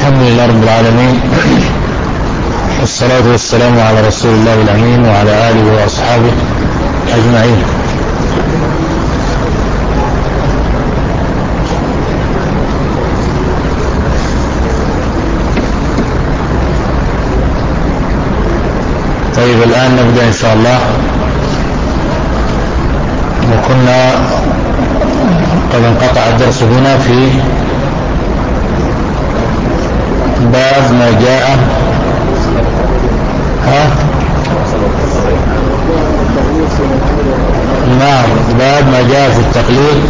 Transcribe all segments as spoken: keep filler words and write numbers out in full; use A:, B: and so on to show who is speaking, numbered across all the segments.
A: الحمد لله رب العالمين، والصلاة والسلام على رسول الله الأمين وعلى آله وأصحابه أجمعين. طيب الآن نبدأ إن شاء الله. وكنا قد انقطع الدرس بنا في باب ما جاء ها نعم باب ما جاء في التقليد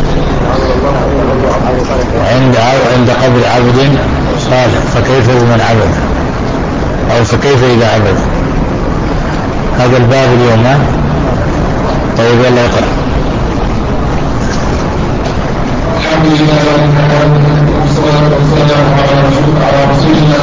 A: عند عند قبر عبد صالح، فكيف بمن عبد أو فكيف إذا عبد. هذا الباب اليوم. ها طيب يلا اقرأ.
B: الحمد لله رب العالمين، والصلاة والسلام على رسول على رسول الله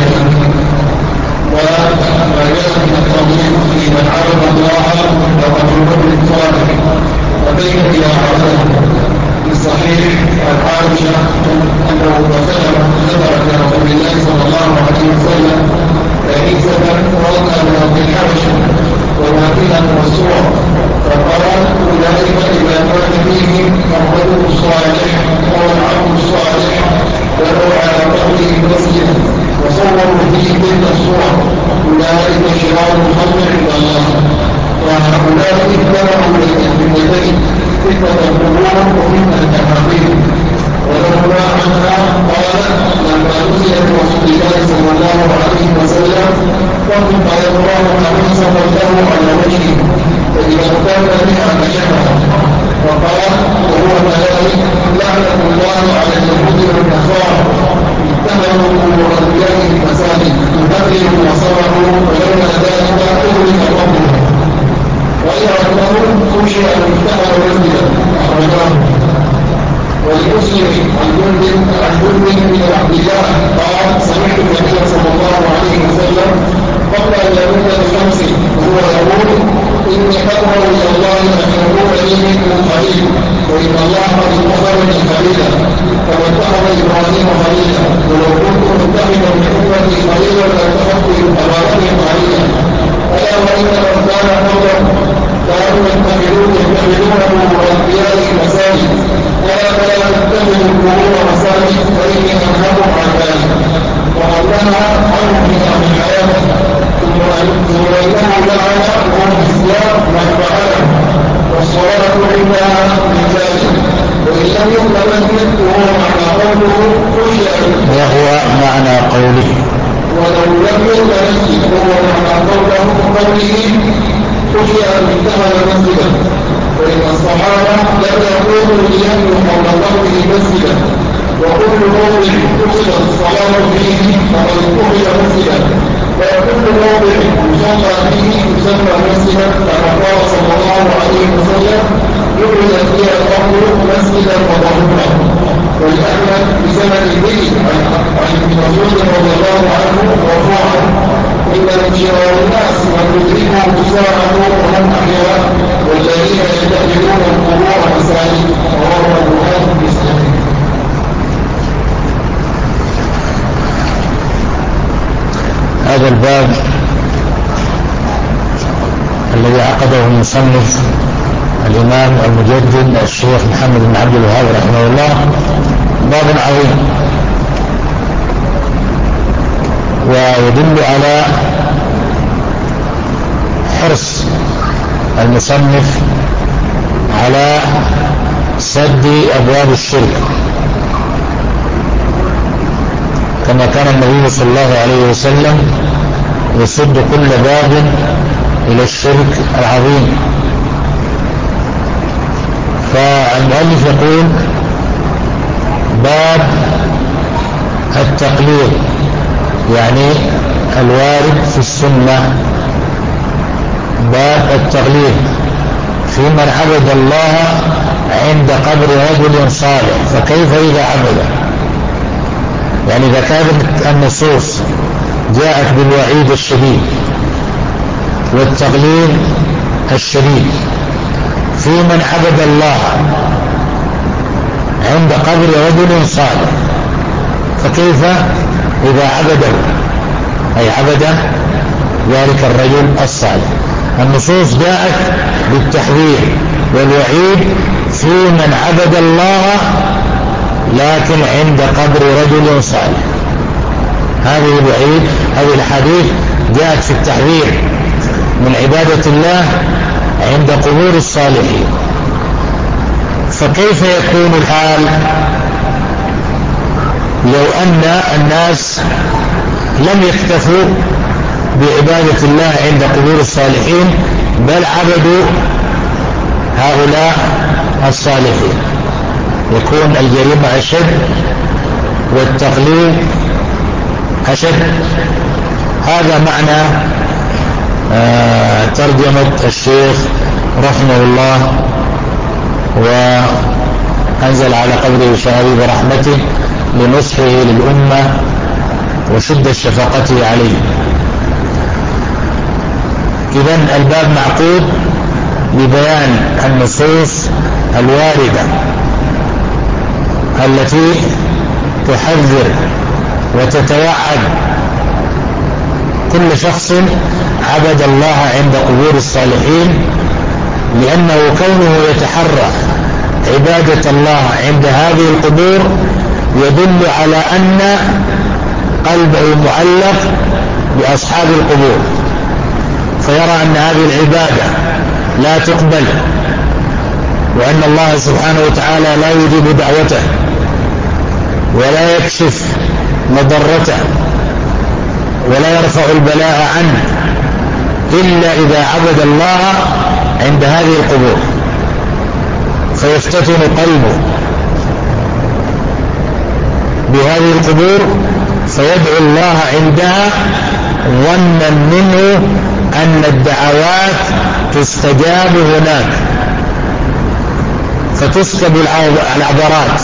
B: وما جاء من التوحيد في من عبد الله وقد رب صالح وكيف إذا عبده. في الصحيح عن عائشة أنه ذكر لرسول الله صلى الله عليه وسلم كنيسة وضع من أرض الحبشة وماكلة والصور، فقال أولئك إذا كان فيهم الرجل الصالح أو العبد الصالح بنوا على قبره مسجدا وصوروا فيه تلك الصور، أولئك شرار الخلق عند الله. وهؤلاء اتبعوا للفتنتين، فتنة القبور وفتنة التحقيق. ولولا عنها قال لما نزل برسول الله صلى الله عليه وسلم وكن فيقرأ قميصا له على وجهه فإذا اغتاب بها كشفها، وقال وهو كذلك لعنة الله على اليهود والنصارى اتخذوا قبور أنبيائهم مساجد يهدئوا وصرفوا ولولا ذلك أغلق قبرهم. غير أنه خشي أن يتخذ مسجدا أخرجاه. ولمسلم عن جند عن جند بن عبد الله قال سمعت النبي صلى الله عليه وسلم قبل ان يموت بشمس وهو يقول اني اقرب الى الله ان يكون لي منكم خليل، وان الله قد اتخذني خليلا كما اتخذ ابراهيم خليلا، ولو كنت متخذا من امتي خليلا لاتخذت ابراهيم خليلا. الا وان من كان قبله كانوا يتخذون يتخذونه وانبياء مساجد، ولا فلا تتخذوا القبور مساجد فاني انهاكم عن ذلك. وانها امر من امر الحياه، ثم انه لعن وهو الاسلام من فعله، والصلاه عندها من ذلك. وان لم يكن مسجد وهو معنى قوله
A: وهو معنى قوله
B: ولو لم يكن مسجد وهو معنى قوله قوله خشي ان اتخذ مسجدا. وإن الصحابة لم يقولوا ليبنوا حول قبره مسجدا، وكل موضع قصدت الصلاة فيه فقد اتخذ مسجدا، وكل موضع يصلى فيه يسمى مسجدا، كما قال صلى الله عليه وسلم يبنى فيها القبر مسجدا وطهورا. ولأحمد بسند به عن ابن مسعود رضي الله عنه مرفوعا إن من شرار الناس من يدركهم الساعة وهم أحياء والذين يتخذون القبور مساجد. رواه البخاري ومسلم.
A: هذا الباب الذي عقده المصنف الإمام المجدد الشيخ محمد بن عبد الوهاب رحمه الله باب عظيم، ويدل على حرص المصنف على سد أبواب الشرك، كما كان النبي صلى الله عليه وسلم يسد كل باب إلى الشرك العظيم. فالمؤلف يقول باب التقليد، يعني الوارد في السنة. باب التقليد في من عبد الله عند قبر رجل صالح، فكيف إذا عبده. يعني إذا كانت النصوص جاءت بالوعيد الشديد والتقليد الشديد في من عبد الله عند قبر رجل صالح، فكيف إذا عبده، أي عبد ذلك الرجل الصالح. النصوص جاءت بالتحذير والوعيد في من عبد الله لكن عند قبر رجل صالح. هذه الوعيد، هذه الحديث جاءت في التحذير من عبادة الله عند قبور الصالحين. فكيف يكون الحال لو أن الناس لم يكتفوا بعبادة الله عند قبور الصالحين بل عبدوا هؤلاء الصالحين؟ يكون الجريمة أشد والتقليد أشد. هذا معنى آه ترجمة الشيخ رحمه الله، وأنزل على قبره شهادة برحمته لنصحه للأمة وشدة شفقته عليه. إذن الباب معقود ببيان النصوص الواردة التي تحذر وتتوعد كل شخص عبد الله عند قبور الصالحين، لأنه كونه يتحرى عبادة الله عند هذه القبور يدل على أن قلبه معلق بأصحاب القبور، فيرى أن هذه العبادة لا تقبل، وأن الله سبحانه وتعالى لا يجيب دعوته ولا يكشف مضرته ولا يرفع البلاء عنه إلا إذا عبد الله عند هذه القبور، فيفتتن قلبه بهذه القبور فيدعو الله عندها ظنا منه أن الدعوات تستجاب هناك، فتسكب العبرات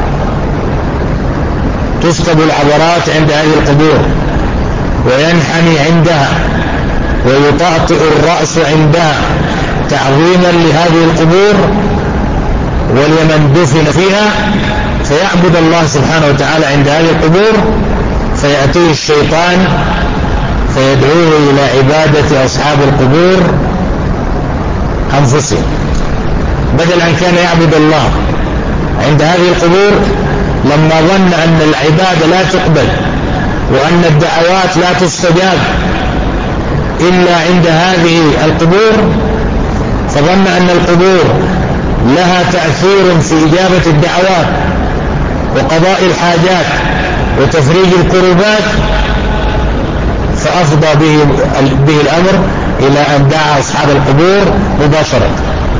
A: تسكب العبرات عند هذه القبور، وينحني عندها ويطأطئ الرأس عندها تعظيما لهذه القبور ولمن دفن فيها، فيعبد الله سبحانه وتعالى عند هذه القبور، فيأتيه الشيطان فيدعوه إلى عبادة أصحاب القبور أنفسهم، بدل أن كان يعبد الله عند هذه القبور. لما ظن أن العبادة لا تقبل وأن الدعوات لا تستجاب إلا عند هذه القبور، فظن أن القبور لها تأثير في إجابة الدعوات وقضاء الحاجات وتفريج الكربات، فأفضى به, به الأمر إلى أن دعا أصحاب القبور مباشرة.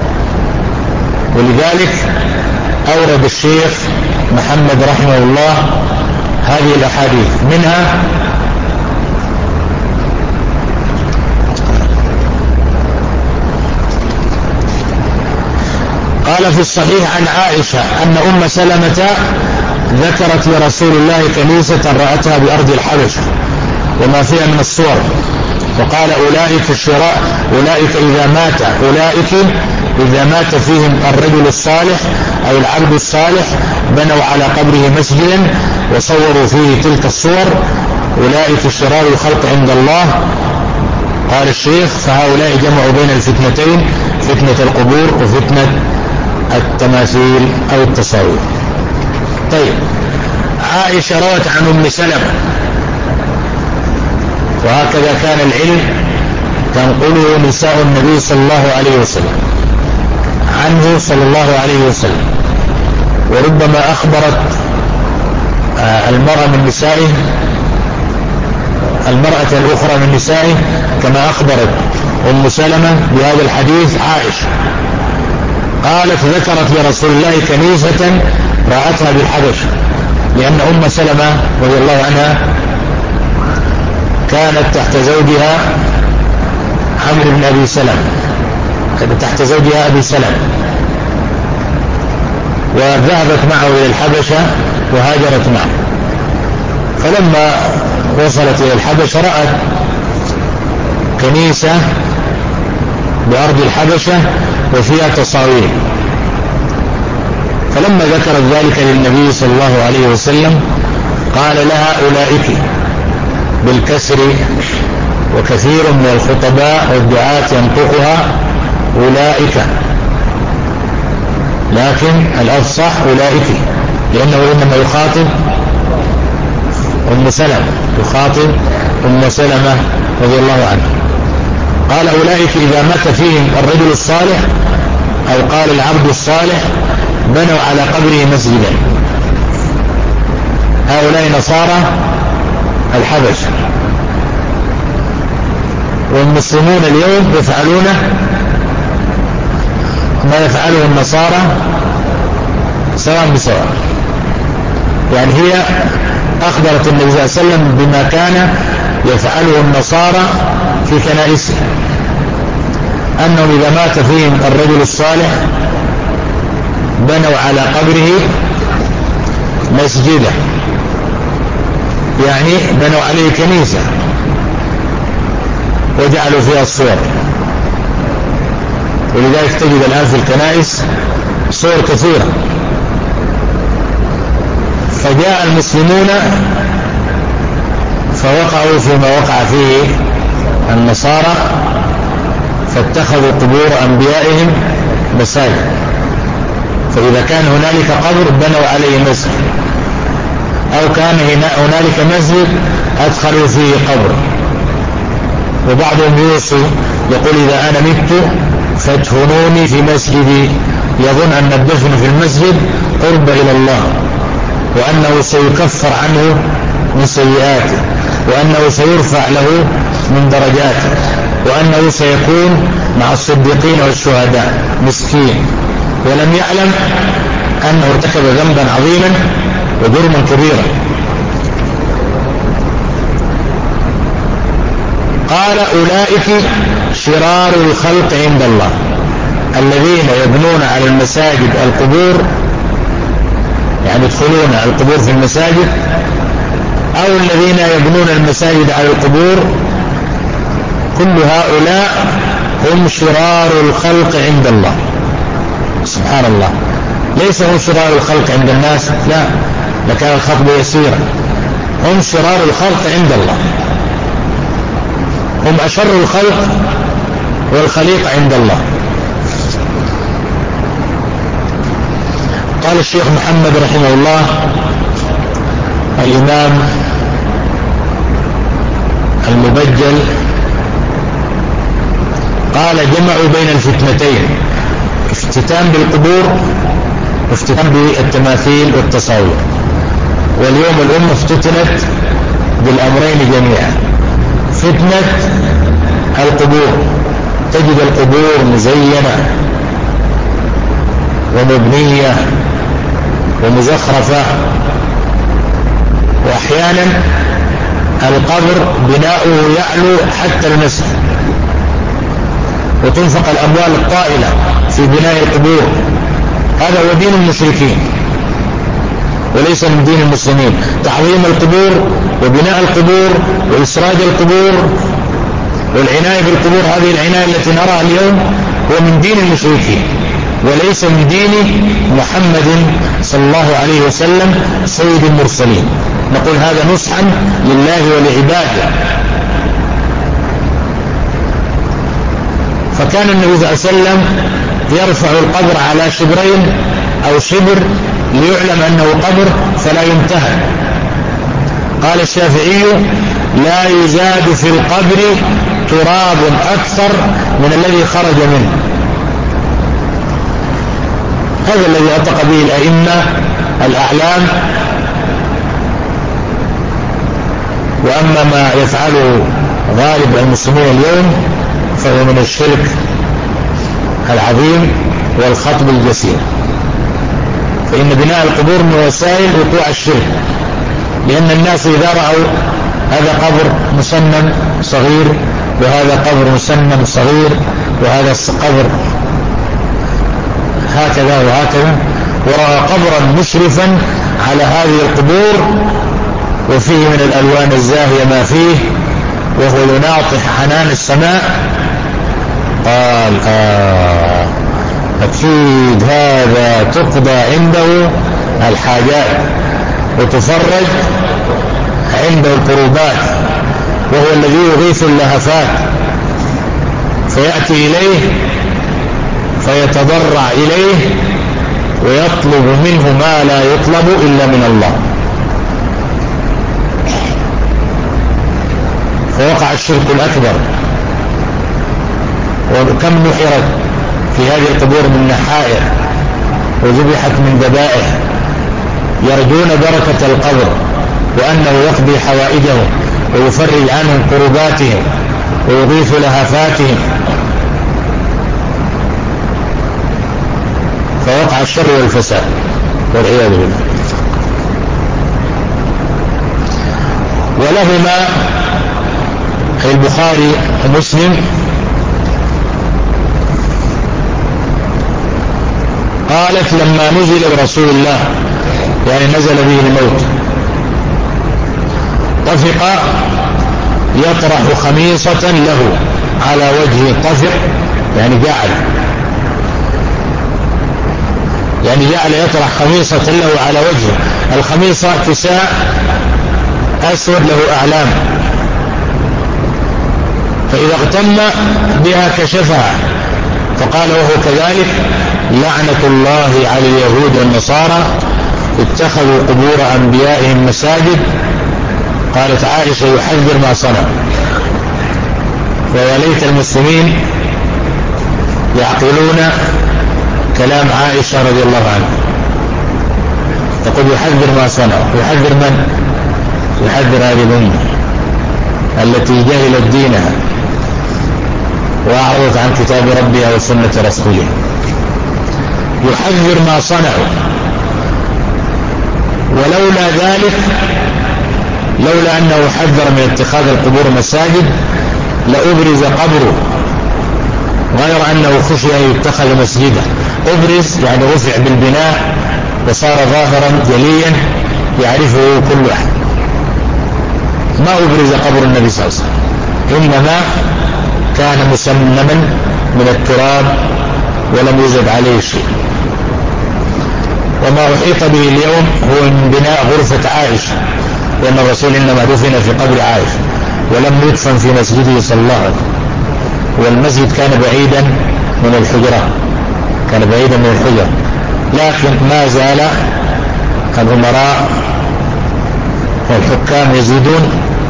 A: ولذلك أورد الشيخ محمد رحمه الله هذه الأحاديث، منها قال في الصحيح عن عائشة أن أم سلمة ذكرت لرسول الله كنيسة رأتها بأرض الحبشة وما فيها من الصور، وقال أولئك الشراء أولئك إذا مات أولئك إذا مات فيهم الرجل الصالح أو العبد الصالح بنوا على قبره مسجدا وصوروا فيه تلك الصور، أولئك شرار الخلق عند الله. قال الشيخ فهؤلاء جمعوا بين الفتنتين، فتنة القبور وفتنة التماثيل أو التصاوير. طيب، عائشة روت عن أم سلمة، وهكذا كان العلم تنقله نساء النبي صلى الله عليه وسلم عنه صلى الله عليه وسلم، وربما أخبرت المرأة من نسائه المرأة الأخرى من نسائه كما أخبرت أم سلمة بهذا الحديث عائشة. قالت ذكرت لرسول الله كنيسة رأتها بالحبشة، لأن أم سلمة رضي الله عنها كانت تحت زوجها عمرو بن أبي سلمة، كانت تحت زوجها أبي سلمة، وذهبت معه إلى الحبشة وهاجرت معه. فلما وصلت إلى الحبشة رأت كنيسة بأرض الحبشة وفيها تصاوير، فلما ذكرت ذلك للنبي صلى الله عليه وسلم قال لها أولئك بالكسر، وكثير من الخطباء والدعاة ينطقها أولئك، لكن الأفصح أولئك، لأنه إنما يخاطب أم سلمة، يخاطب أم سلمة رضي الله عنها. قال أولئك إذا مات فيهم الرجل الصالح أو قال العبد الصالح بنوا على قبره مسجدا. هؤلاء نصارى الحبش، والمسلمون اليوم يفعلون ما يفعله النصارى سواء بسواء. يعني هي أخبرت النبي صلى الله عليه وسلم بما كان يفعله النصارى في كنائسهم، أنهم إذا مات فيهم الرجل الصالح بنوا على قبره مسجدا، يعني بنوا عليه كنيسة وجعلوا فيها الصور. ولذلك تجد الآن في الكنائس صور كثيرة. فجاء المسلمون فوقعوا فيما وقع فيه النصارى، فاتخذوا قبور أنبيائهم مساجد، فإذا كان هنالك قبر بنوا عليه مسجد، أو كان هنالك مسجد أدخلوا فيه قبر. وبعضهم يوصي يقول إذا أنا مت فادفنوني في مسجدي، يظن أن الدفن في المسجد قرب إلى الله، وأنه سيكفر عنه من سيئاته، وأنه سيرفع له من درجاته، وأنه سيكون مع الصديقين والشهداء. مسكين، ولم يعلم أنه ارتكب ذنبا عظيما وجرما كبيرا. قال أولئك شرار الخلق عند الله، الذين يبنون على المساجد القبور، يعني يدخلون القبور في المساجد، أو الذين يبنون المساجد على القبور، كل هؤلاء هم شرار الخلق عند الله. سبحان الله، ليس هم شرار الخلق عند الناس، لا، لكان الخطب يسيرا. هم شرار الخلق عند الله، هم أشر الخلق والخليق عند الله. قال الشيخ محمد رحمه الله الإمام المبجل، قال جمعوا بين الفتنتين، افتتان بالقبور وافتتان بالتماثيل والتصاوير. واليوم الأمة افتتنت بالأمرين جميعا. فتنة القبور، تجد القبور مزينة ومبنية ومزخرفة، وأحيانا القبر بناؤه يعلو حتى المسجد، وتنفق الأموال الطائلة في بناء القبور. هذا هو دين المشركين وليس من دين المسلمين. تعظيم القبور وبناء القبور وإسراج القبور والعناية بالقبور، هذه العناية التي نراها اليوم هو من دين المشركين وليس من دين محمد صلى الله عليه وسلم سيد المرسلين. نقول هذا نصحا لله ولعباده. فكان النبي صلى الله عليه وسلم يرفع القبر على شبرين أو شبر ليعلم أنه قبر فلا ينتهى. قال الشافعي لا يزاد في القبر تراب أكثر من الذي خرج منه. هذا الذي أطلق به الأئمة الأعلام. وأما ما يفعله غالب المسلمين اليوم فهو من الشرك العظيم والخطب الجسيم. فإن بناء القبور من وسائل وقوع الشرك، لأن الناس إذا رأوا هذا قبر مسنن صغير وهذا قبر مسنن صغير وهذا قبر هكذا وهكذا، ورأى قبرا مشرفا على هذه القبور وفيه من الألوان الزاهية ما فيه وهو يناطح حنان السماء، قال آه أكيد هذا تقضى عنده الحاجات، وتفرج عنده القربات، وهو الذي يغيث اللهفات، فيأتي إليه فيتضرع إليه ويطلب منه ما لا يطلب إلا من الله، فوقع الشرك الأكبر. وكم نحرت في هذه القبور من نحائر وذبحت من ذبائح يرجون بركة القبر وأنه يقضي حوائجهم ويفرج عنهم كرباتهم ويغيث لهفاتهم، فوقع الشر والفساد والعياذ بالله. ولهما البخاري ومسلم قالت لما نزل برسول الله، يعني نزل به الموت، طفق يطرح خميصة له على وجهه، طفق يعني جعل يعني جعل يطرح خميصة له على وجهه. الخميصة كساء أسود له أعلام، فإذا اغتم بها كشفها، فقال وهو كذلك لعنة الله على اليهود والنصارى اتخذوا قبور أنبيائهم مساجد. قالت عائشة يحذر ما صنع. ويا ليت المسلمين يعقلون كلام عائشة رضي الله عنها، تقول يحذر ما صنع. يحذر من؟ يحذر هذه الأمة التي جهلت دينها وأعرضت عن كتاب ربها وسنة رسوله. يحذر ما صنعوا. ولولا ذلك، لولا أنه حذر من اتخاذ القبور مساجد لأبرز قبره، غير أنه خشي أن يتخذ مسجدا. أبرز يعني رفع بالبناء وصار ظاهرا جليا يعرفه كل أحد. ما أبرز قبر النبي صلى الله عليه وسلم، إنما كان مسمما من التراب ولم يزد عليه شيء. وما أحيط به اليوم هو من بناء غرفة عائشة، لأن الرسول إنما دفن في قبر عائشة ولم يدفن في مسجده صلى الله عليه وسلم، والمسجد كان بعيدا من الحجرة، كان بعيدا من الحجرة. لكن ما زال الأمراء والحكام يزيدون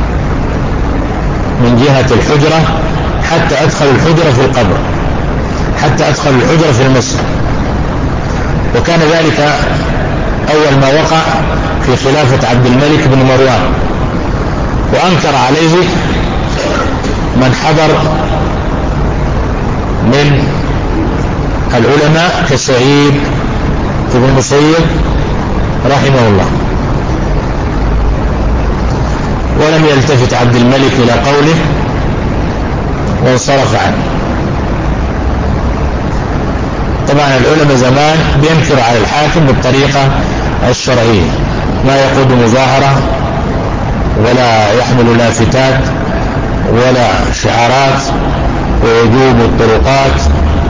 A: من جهة الحجرة حتى أدخل الحجرة في القبر، حتى أدخل الحجرة في المسجد. وكان ذلك أول ما وقع في خلافة عبد الملك بن مروان، وأنكر عليه من حضر من العلماء كسعيد بن المسيب رحمه الله، ولم يلتفت عبد الملك إلى قوله وانصرف عنه. طبعا العلماء زمان بينكر على الحاكم بالطريقة الشرعية، ما يقود مظاهرة ولا يحمل لافتات ولا شعارات ووجوب الطرقات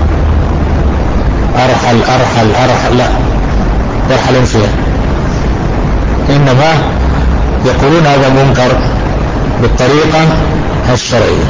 A: أرحل أرحل أرحل، لا يرحلون فيها، إنما يقولون هذا منكر بالطريقة الشرعية.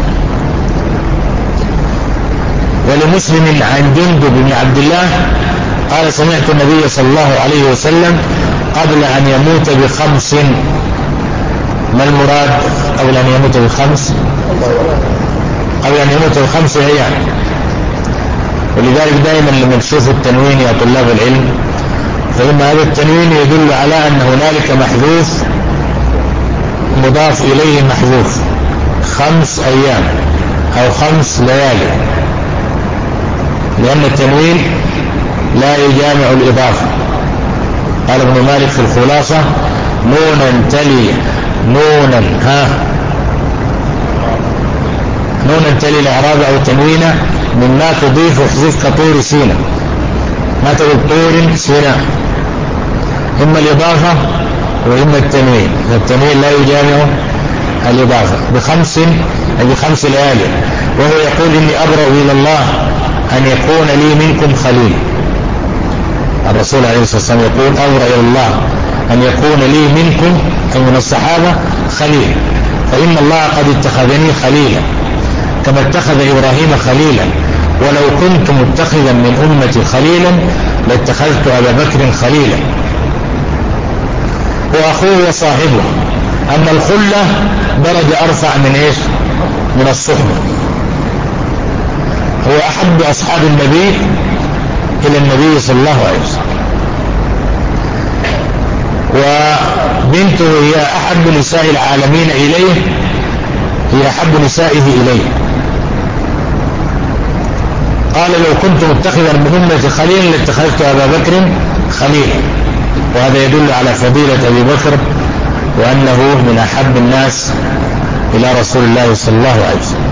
A: ولمسلم عن جندب بن عبد الله قال سمعت النبي صلى الله عليه وسلم قبل أن يموت بخمس. ما المراد قبل أن يموت بخمس؟ قبل أن يموت بخمس أيام. ولذلك دائما لما نشوف التنوين يا طلاب العلم، فإن هذا التنوين يدل على أن هنالك محذوف مضاف إليه محذوف، خمس أيام أو خمس ليالي، لأن التنوين لا يجامع الإضافة. قال ابن مالك في الخلاصة نونا تلي نونا ها نونا تلي الإعراب أو تنوينا مما تضيف احذف كطور سينا، ما تقول طور سينا، إما الإضافة وإما التنوين. التنوين لا يجامع الإضافة. بخمس أي بخمس ليالي. وهو يقول إني أبرأ إلى الله أن يكون لي منكم خليل. الرسول عليه الصلاة والسلام يقول أبرأ إلى الله أن يكون لي منكم أي من الصحابة خليل، فإن الله قد اتخذني خليلا كما اتخذ إبراهيم خليلا، ولو كنت متخذا من أمتي خليلا لاتخذت أبا بكر خليلا. وأخوه وصاحبه، أما الخلة درجة أرفع من إيش؟ من الصحبة. هو أحب أصحاب النبي إلى النبي صلى الله عليه وسلم، وبنته هي أحب نساء العالمين إليه، هي أحب نسائه إليه. قال لو كنت متخذا من أمتي خليلا لاتخذت أبا بكر خليلا، وهذا يدل على فضيلة أبي بكر وأنه من أحب الناس إلى رسول الله صلى الله عليه وسلم.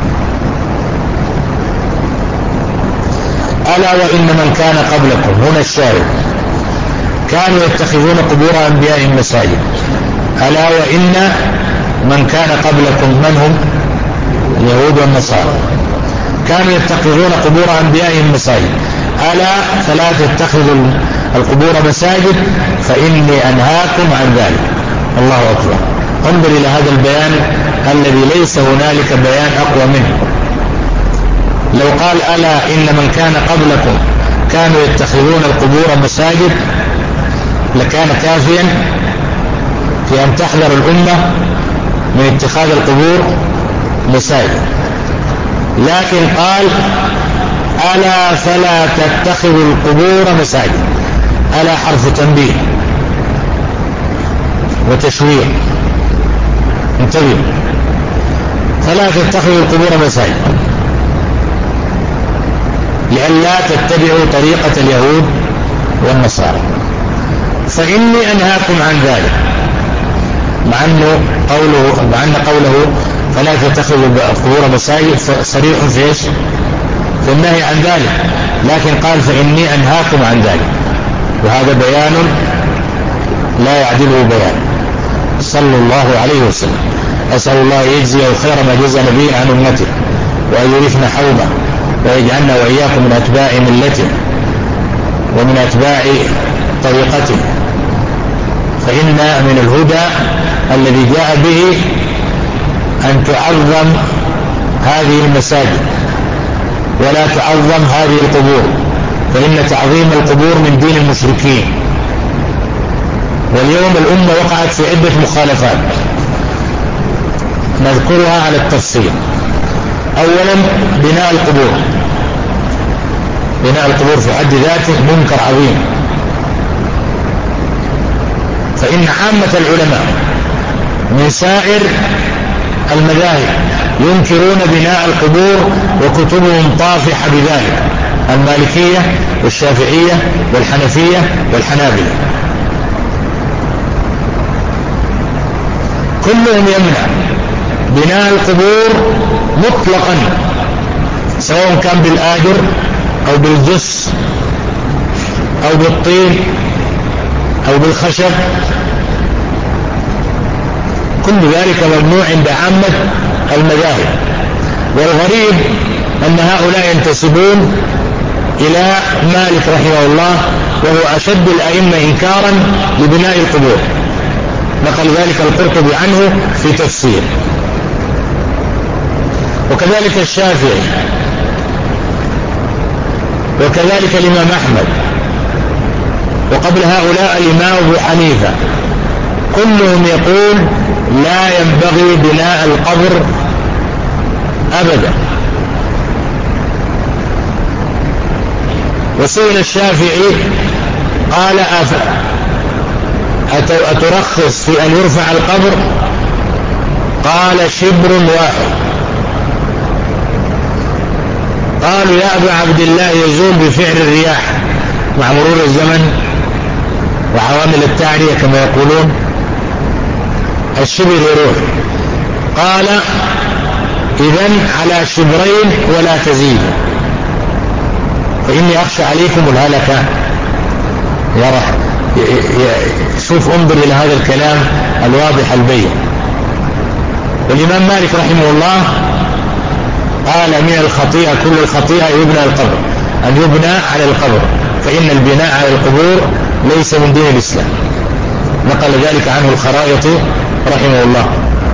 A: ألا وإن من كان قبلكم، هنا الشاهد، كانوا يتخذون قبور أنبيائهم مساجد. ألا وإن من كان قبلكم، من هم؟ اليهود والنصارى، كانوا يتخذون قبور أنبيائهم مساجد. ألا فلا تتخذوا القبور مساجد فإني أنهاكم عن ذلك. الله أكبر. انظر إلى هذا البيان الذي ليس هنالك بيان أقوى منه. لو قال ألا إن من كان قبلكم كانوا يتخذون القبور مساجد لكان كافيا في أن تحذر الأمة من اتخاذ القبور مساجد، لكن قال ألا فلا تتخذوا القبور مساجد. ألا حرف تنبيه وتشويق، انتبه، فلا تتخذوا القبور مساجد لئلا تتبعوا طريقة اليهود والنصارى، فإني أنهاكم عن ذلك. مع أنه قوله, مع أن قوله فلا تتخذوا القبور مساجد صريح في ايش؟ في النهي عن ذلك، لكن قال فإني أنهاكم عن ذلك، وهذا بيان لا يعدله بيان صلى الله عليه وسلم. أسأل الله يجزيه خير ما جزى نبيه عن أمته، وأن يرثنا حوضه، ويجعلنا وإياكم من أتباع ملته ومن أتباع طريقته. فإن من الهدى الذي جاء به أن تعظم هذه المساجد ولا تعظم هذه القبور، فإن تعظيم القبور من دين المشركين. واليوم الأمة وقعت في عدة مخالفات نذكرها على التفصيل. أولا بناء القبور، بناء القبور في حد ذاته منكر عظيم، فإن عامة العلماء من سائر المذاهب ينكرون بناء القبور وكتبهم طافحة بذلك، المالكية والشافعية والحنفية والحنابلة كلهم يمنع بناء القبور مطلقا، سواء كان بالآجر أو بالجس أو بالطين أو بالخشب، كل ذلك ممنوع عند عامة المذاهب. والغريب أن هؤلاء ينتسبون إلى مالك رحمه الله، وهو أشد الأئمة إنكارا لبناء القبور، نقل ذلك القرطبي عنه في تفسير. وكذلك الشافعي، وكذلك الإمام أحمد، وقبل هؤلاء الإمام أبو حنيفة، كلهم يقول لا ينبغي بناء القبر أبدا. وسئل الشافعي قال أترخص في أن يرفع القبر؟ قال شبر واحد. قالوا يا أبا عبد الله يزول بفعل الرياح مع مرور الزمن وعوامل التعرية كما يقولون، الشبر يروح. قال إذن على شبرين ولا تزيد، فإني أخشى عليكم الهلكة. يا رح شوف، انظر إلى هذا الكلام الواضح البين. والإمام مالك رحمه الله قال من الخطيئة، كل الخطيئة يبنى القبر، أن يبنى على القبر، فإن البناء على القبور ليس من دين الإسلام. نقل ذلك عنه الخرائطي رحمه الله،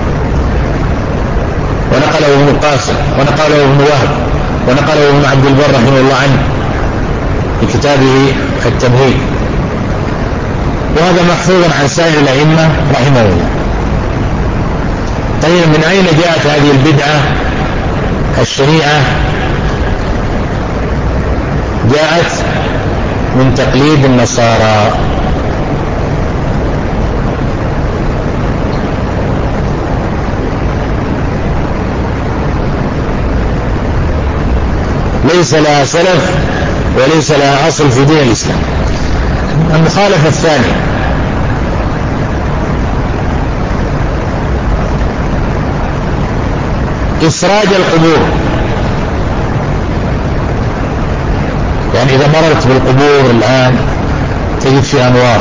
A: ونقله ابن القاسم، ونقله ابن وهب، ونقله ابن عبد البر رحمه الله عنه في كتابه التمهيد، وهذا محفوظ عن سائر الأئمة رحمه الله. طيب من أين جاءت هذه البدعة الشنيعة؟ جاءت من تقليد النصارى. ليس لها سلف وليس لها أصل في دين الإسلام. المخالفة الثانية إسراج القبور، يعني إذا مررت بالقبور الآن تجد في أنوار،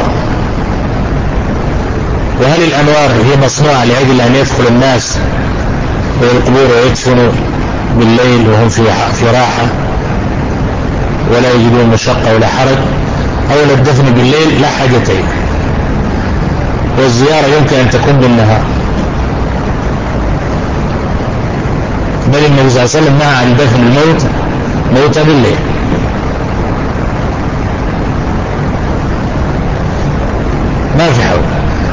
A: وهل الأنوار هي مصنوعة لأجل أن يدخل الناس إلى القبور ويدفنوا بالليل وهم في في راحة ولا يجدون مشقة ولا حرج، أو الدفن بالليل لا حاجة إليه، والزيارة يمكن أن تكون بالنهار، بل النبي صلى الله عليه وسلم نهى عن دفن الموت موت بالليل. ما في حول.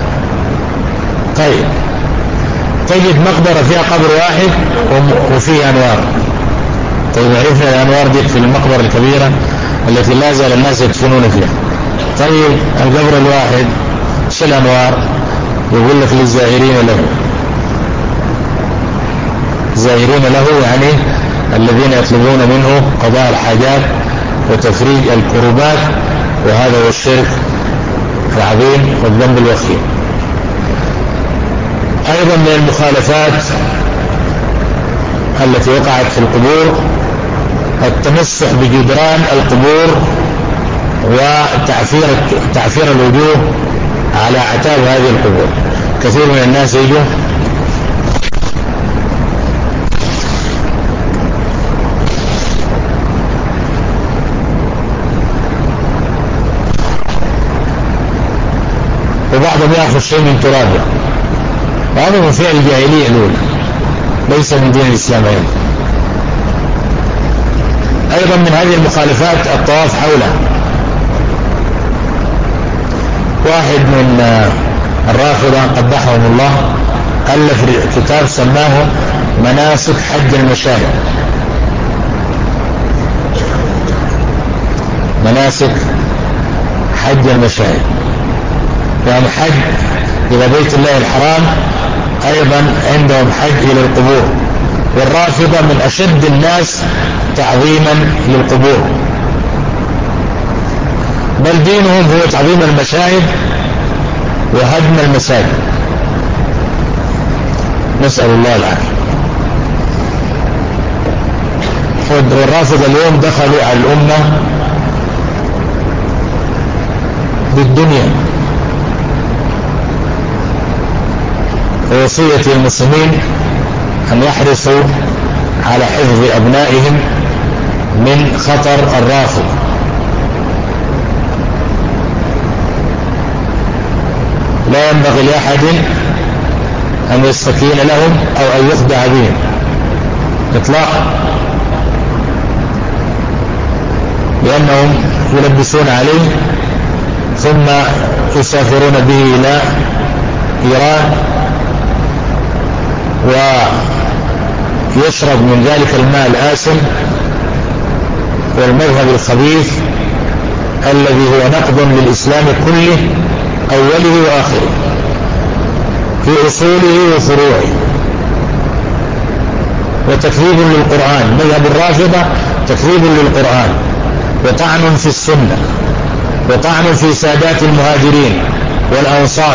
A: طيب تجد مقبرة فيها قبر واحد وفيه أنوار. طيب عرفنا الأنوار دي في المقبرة الكبيرة التي لا زال الناس يدفنون فيها. طيب القبر الواحد شو الأنوار؟ يقول لك للزائرين له، زائرين له يعني الذين يطلبون منه قضاء الحاجات وتفريج الكربات، وهذا هو الشرك العظيم والذنب الوخيم. أيضا من المخالفات التي وقعت في القبور التمسح بجدران القبور وتعفير تعفير الوجوه على أعتاب هذه القبور. كثير من الناس يجوا وبعضهم يأخذ شيء من ترابه، وهذا من فعل الجاهلية الأولى ليس من دين الإسلام. أيضا من هذه المخالفات الطواف حوله. واحد من الرافضة قبحهم الله ألف كتاب سماه مناسك حج المشاهد، مناسك حج المشاهد، يعني حج إلى بيت الله الحرام، أيضا عندهم حج إلى القبور. والرافضة من أشد الناس تعظيما للقبور، بل دينهم هو تعظيم المشاهد وهدم المساجد، نسأل الله العافية. والرافضة اليوم دخلوا على الأمة بالدنيا، ووصية المسلمين أن يحرصوا على حفظ أبنائهم من خطر الرافض. لا ينبغي لأحد أن يستكين لهم أو أن يخدع بهم إطلاقا، لأنهم يلبسون عليه ثم يسافرون به إلى إيران ويشرب من ذلك الماء الآسن والمذهب الخبيث الذي هو نقض للإسلام كله أوله وآخره في أصوله وفروعه، وتكذيب للقرآن. مذهب الرافضة تكذيب للقرآن وطعن في السنة وطعن في سادات المهاجرين والأنصار،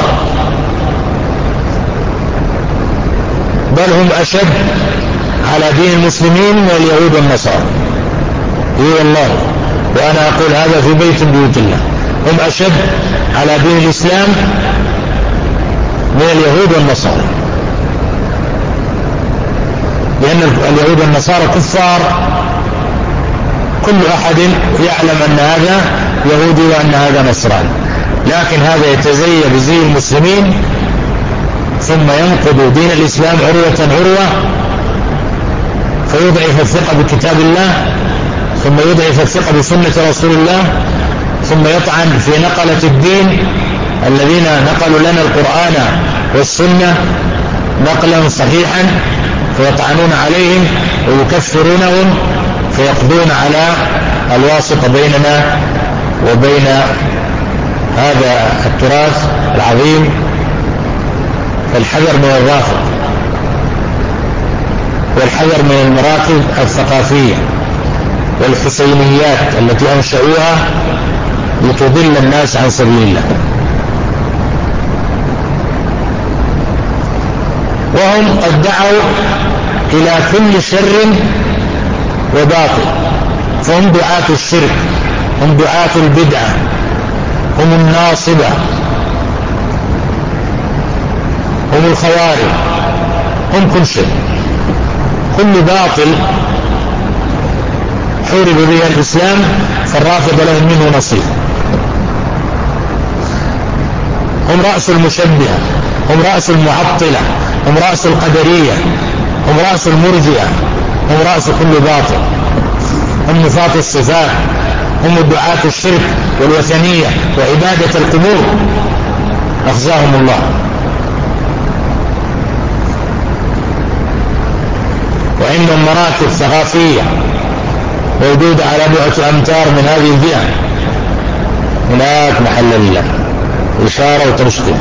A: بل هم أشد على دين المسلمين من اليهود والنصارى. اي والله، وأنا أقول هذا في بيت بيوت الله، هم أشد على دين الإسلام من اليهود والنصارى، لأن اليهود والنصارى كفار، كل أحد يعلم أن هذا يهودي وأن هذا نصراني، لكن هذا يتزي بزي المسلمين ثم ينقض دين الإسلام عروة عروة، فيضعف الثقة بكتاب الله، ثم يضعف الثقة بسنة رسول الله، ثم يطعن في نقلة الدين الذين نقلوا لنا القرآن والسنة نقلا صحيحا، فيطعنون عليهم ويكفرونهم، فيقضون على الواسطة بيننا وبين هذا التراث العظيم. فالحذر من الرافض، والحذر من المراكز الثقافية والحسينيات التي أنشأوها لتضل الناس عن سبيل الله. وهم قد دعوا إلى كل شر وباطل، فهم دعاة الشرك، هم دعاة البدعة، هم الناصبة، هم الخوارج، هم كل شيء، كل باطل حورب به الإسلام فالرافض لهم منه نصيب. هم رأس المشبهة، هم رأس المعطلة، هم رأس القدرية، هم رأس المرجئة، هم رأس كل باطل، هم نفاة الصفات، هم دعاة الشرك والوثنية وعبادة القبور، أخزاهم الله. وعندهم مراكز ثقافية موجودة على بضعة أمتار من هذه الجهة، هناك محل لله، إشارة وتمشي،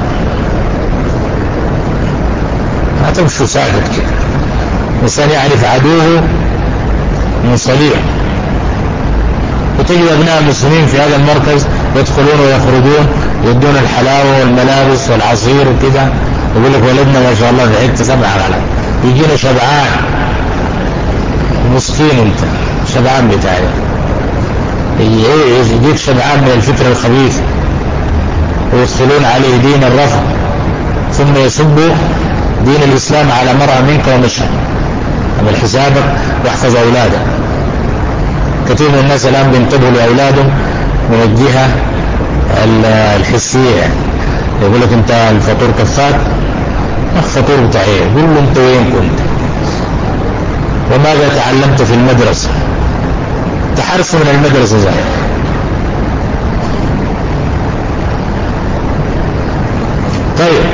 A: ما تمشوا ساكت كده. الإنسان يعرف عدوه من صليح. وتجد أبناء المسلمين في هذا المركز يدخلون ويخرجون، يدون الحلاوة والملابس والعصير وكده، يقول لك ولدنا ما شاء الله في حتة سبعة على يجينا شبعان، مسكين انت شبعان بتاعي، يجيك شبعان من الفكر الخبيث، ويدخلون عليه دين الرفض، ثم يسبوا دين الإسلام على مرأة منك ومشهد. اعمل حسابك واحفظ أولادك. كثير من الناس الآن بينتبهوا لأولادهم من الجهة الحسية، يقول لك انت الفطور كفاك، الفطور بتاعي، قول له انت وين كنت، وماذا تعلمت في المدرسة، تحرص من المدرسة زي. طيب،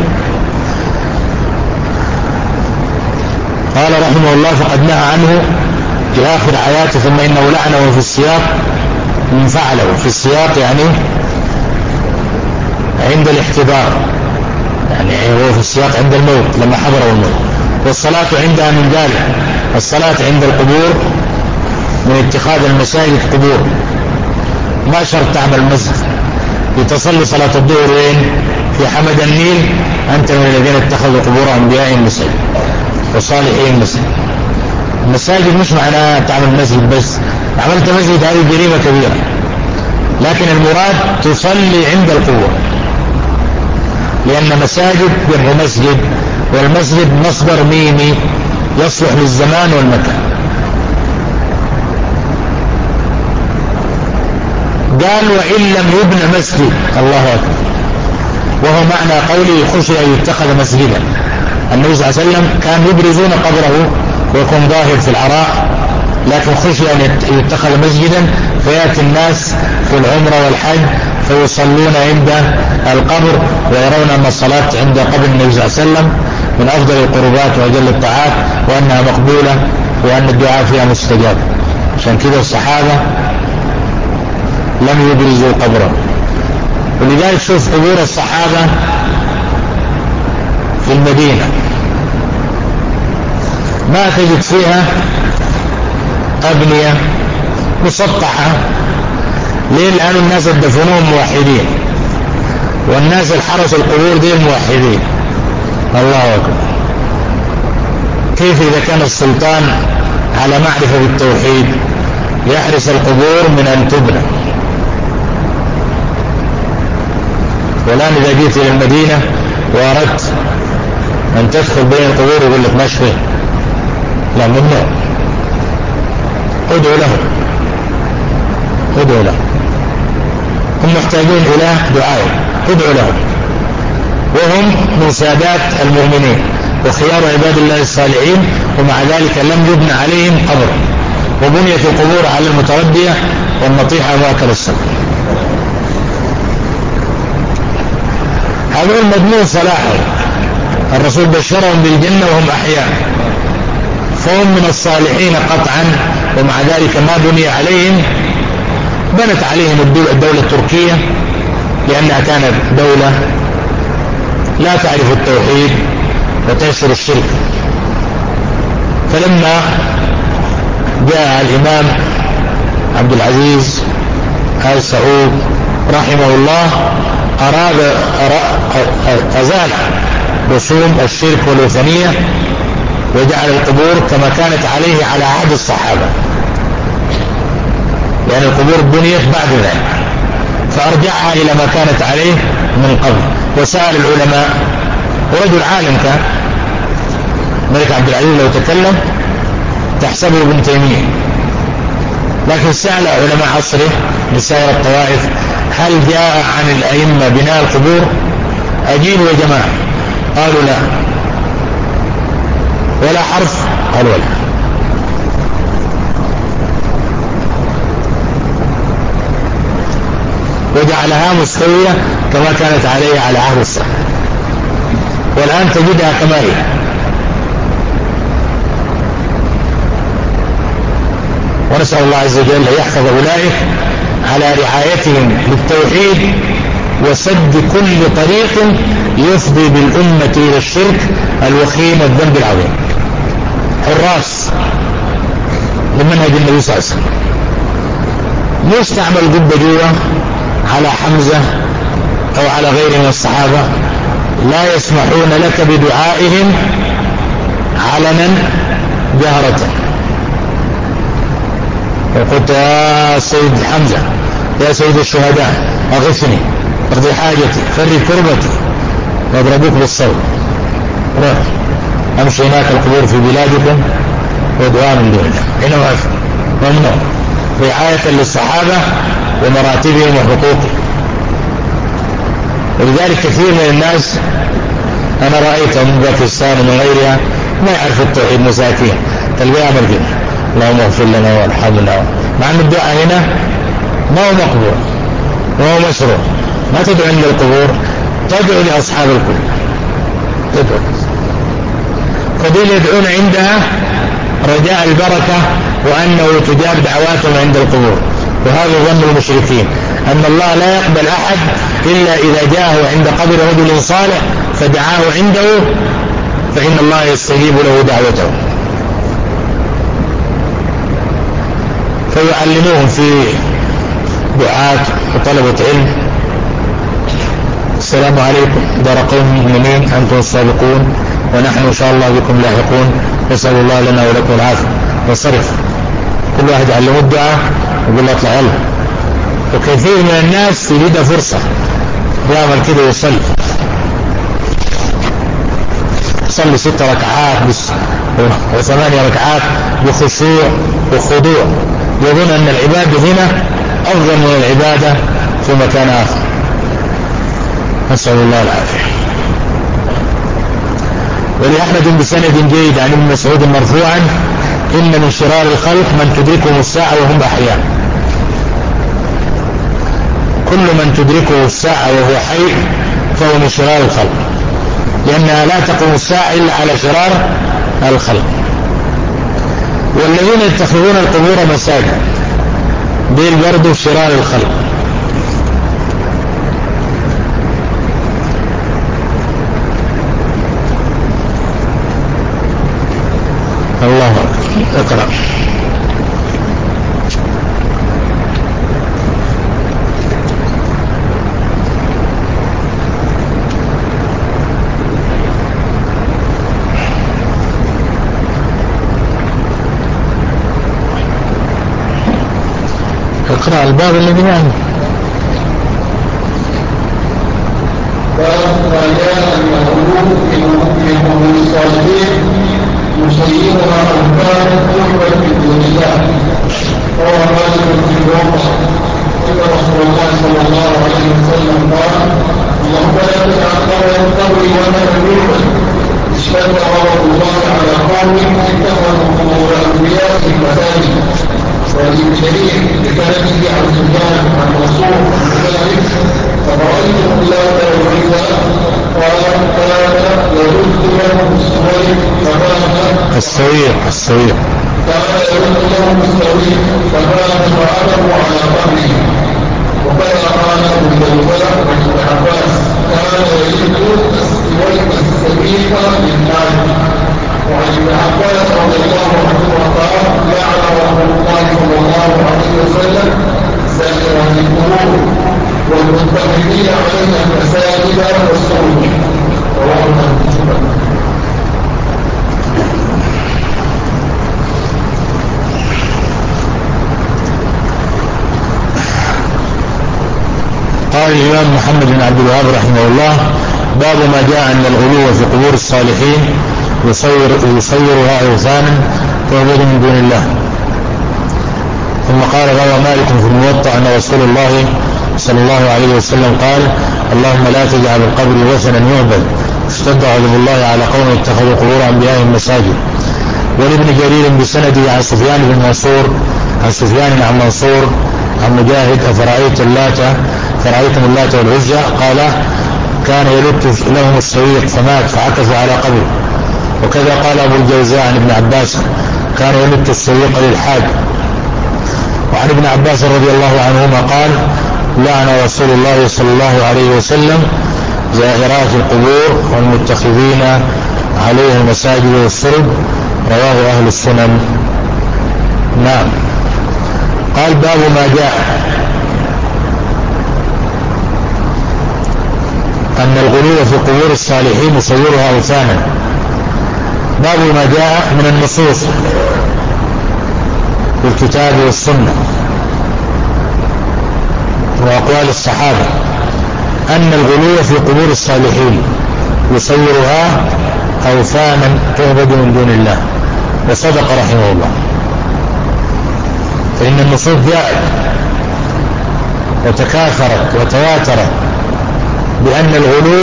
A: قال رحمه الله فقد نهى عنه في آخر آياته ثم إنه لعنه في السياق من فعله، في السياق يعني عند الاحتضار، يعني هو في السياق عند الموت لما حضره الموت. والصلاة عندها من ذلك، الصلاة عند القبور من اتخاذ المساجد قبور، ما شرط تعمل مسجد، لتصلي صلاة الظهر وين؟ في حمد النيل، أنت من الذين اتخذوا قبور أنبيائهم مسجد وصالحين مسجد. المساجد مش معناه تعمل مسجد بس، عملت مسجد هذه جريمة كبيرة، لكن المراد تصلي عند القبور، لأن مساجد جمع مسجد، والمسجد مصدر ميمي يصلح للزمان والمكان. قال وإن لم يبنى مسجد، الله أكبر، وهو معنى قوله خشي أن يتخذ مسجدا. النبي صلى الله عليه وسلم كان يبرزون قبره ويكون ظاهر في العراء، لكن خشي أن يتخذ مسجدا فيأتي الناس في العمرة والحج فيصلون عند القبر، ويرون أن الصلاة عند قبر النبي صلى الله عليه وسلم من أفضل القربات وأجل الطاعات، وأنها مقبولة، وأن الدعاء فيها مستجاب. عشان كده الصحابة لم يبرزوا قبره. ولذلك شوف قبور الصحابة في المدينة ما تجد فيها أبنية مسطحة. ليه؟ لأن الناس الدفنون موحدين، والناس الحرس القبور دي موحدين. الله أكبر. كيف إذا كان السلطان على معرفة بالتوحيد يحرس القبور من أن تبنى؟ والآن إذا جيت إلى المدينة وأردت أن تدخل بين القبور يقول لك ماشي فيه، لا ممنوع، ادعو له، ادعو له. هم محتاجون إلى دعاء، ادعو لهم، وهم من سادات المؤمنين وخيار عباد الله الصالحين، ومع ذلك لم يبنى عليهم قبر، وبنيت القبور على المتردية والنطيحة وأكل السبع. هذول مضمون صلاحهم، الرسول بشرهم بالجنة وهم أحياء، فهم من الصالحين قطعا، ومع ذلك ما بني عليهم. بنت عليهم الدولة التركية لأنها كانت دولة لا تعرف التوحيد وتنشر الشرك. فلما جاء الإمام عبد العزيز آل سعود رحمه الله أراد أزال رسوم الشرك والوثنية وجعل القبور كما كانت عليه على عهد الصحابة، لأن القبور بنيت بعد ذلك، فأرجعها إلى ما كانت عليه من قبل. وسأل العلماء، ورجل عالم كان الملك عبد العزيز، لو تكلم تحسبه ابن تيمية، لكن سأل علماء عصره بسائر الطوائف هل جاء عن الأئمة بناء القبور؟ أجيبوا يا جماعة. قالوا لا. ولا حرف؟ قالوا لا. وجعلها مستوية كما كانت عليه على عهد الصحابة، والآن تجدها كما هي. ونسأل الله عز وجل أن يحفظ أولئك على رعايتهم للتوحيد وسد كل طريق يفضي بالأمة إلى الشرك الوخيم والذنب العظيم، حراس لمنهج النبي صلى الله عليه وسلم. يستعمل قبة جوة على حمزة أو على غيره من الصحابة، لا يسمحون لك بدعائهم علنا جهرة. وقلت يا سيد حمزة، يا سيد الشهداء، أغثني، اقضي حاجتي، فري كربتي، واضربوك بالصوت. روح أمشي هناك القبور في بلادكم ودعاء من دون الله. هنا واقف ممنوع، رعاية للصحابة ومراتبهم وحقوقهم. ولذلك كثير من الناس أنا رأيتهم من باكستان ومن غيرها ما يعرف التوحيد، مساكين تلقى يعمل كده، اللهم اغفر لنا وارحمنا، مع ان الدعاء هنا ما هو مقبول وهو مشروع. ما تدعو عند القبور، تدعو لأصحاب القبور، تدعو. فدول يدعون عندها رجاء البركة وأنه تجاب دعواتهم عند القبور، وهذا ظن المشركين أن الله لا يقبل أحد إلا إذا جاءه عند قبر رجل صالح فدعاه عنده، فإن الله يستجيب له دعوته. فيعلموهم في دعاة وطلبة علم: السلام عليكم دار قوم مؤمنين، أنتم السابقون ونحن إن شاء الله بكم لاحقون، نسأل الله لنا ولكم العافية. وصرف كل واحد يعلمه الدعاء ويقول له اطلع يلا. وكثير من الناس يريد فرصة يعمل كده، يصلي يصلي ست ركعات بس وثمانية ركعات بخشوع وخضوع، يظن أن العبادة هنا أفضل من العبادة في مكان آخر. نسأل الله العافية. ولأحمد بسند جيد عن ابن مسعود مرفوعا: إن من شرار الخلق من تدركه الساعة وهم أحياء. كل من تدركه الساعة وهو حي فهو من شرار الخلق، لأنها لا تقوم الساعة إلا على شرار الخلق. والذين يتخذون القبور مساجد ديل برضو شرار الخلق. الله اقرأ. اقرأ الباب الذي معه.
B: باب ما جاء من القلوب من قبور الصالحين يسيرها أركان قربة من دون الله. روى مالك في الموقع أن رسول الله صلى الله عليه وسلم قال: جرير بكلامه عن سفيان عن منصور عن ذلك فرأيت اللات والعزى قال كان يرد لهم السويق فمات
A: السويق السويق
B: كان يرد لهم السويق فمات وعلموا على قبره. وقال قال ابن الجوزاء عن ابن عباس كان يرد السويق السويق للناس. وعن ابن عباس رضي الله عنهما قال لعن رسول الله صلى الله عليه وسلم سائر القبور والمتخذين عليها المساجد والسرج. رواه مسلم.
A: قال الإمام محمد بن عبد الوهاب رحمه الله: باب ما جاء أن الغلو في قبور الصالحين يصير يصيرها أوثانا تعبد من دون الله. ثم قال: روى مالك في الموطأ أن رسول الله صلى الله عليه وسلم قال: اللهم لا تجعل القبر وثنا يعبد. اشتد غضب الله على قوم اتخذوا قبور أنبيائهم مساجد. ولابن جرير بسنده عن سفيان بن منصور عن سفيان عن منصور عن مجاهد: أفرأيت اللات فرأيتم اللات والعزى قال: كان يلت لهم السويق فمات فعكفوا على قبره. وكذا قال أبو الجوزاء عن ابن عباس: كان يلت السويق للحاج. وعن ابن عباس رضي الله عنهما قال: لعن رسول الله صلى الله عليه وسلم زائرات القبور والمتخذين عليها المساجد والسرج. رواه أهل السنن. نعم. قال: باب ما جاء أن الغلو في قبور الصالحين يصورها أوثانا. باب ما جاء من النصوص في الكتاب والسنة وأقوال الصحابة أن الغلو في قبور الصالحين يصورها أوثانا تعبد من دون الله. وصدق رحمه الله، فإن النصوص جاءت وتكاثرت وتواترت بأن الغلو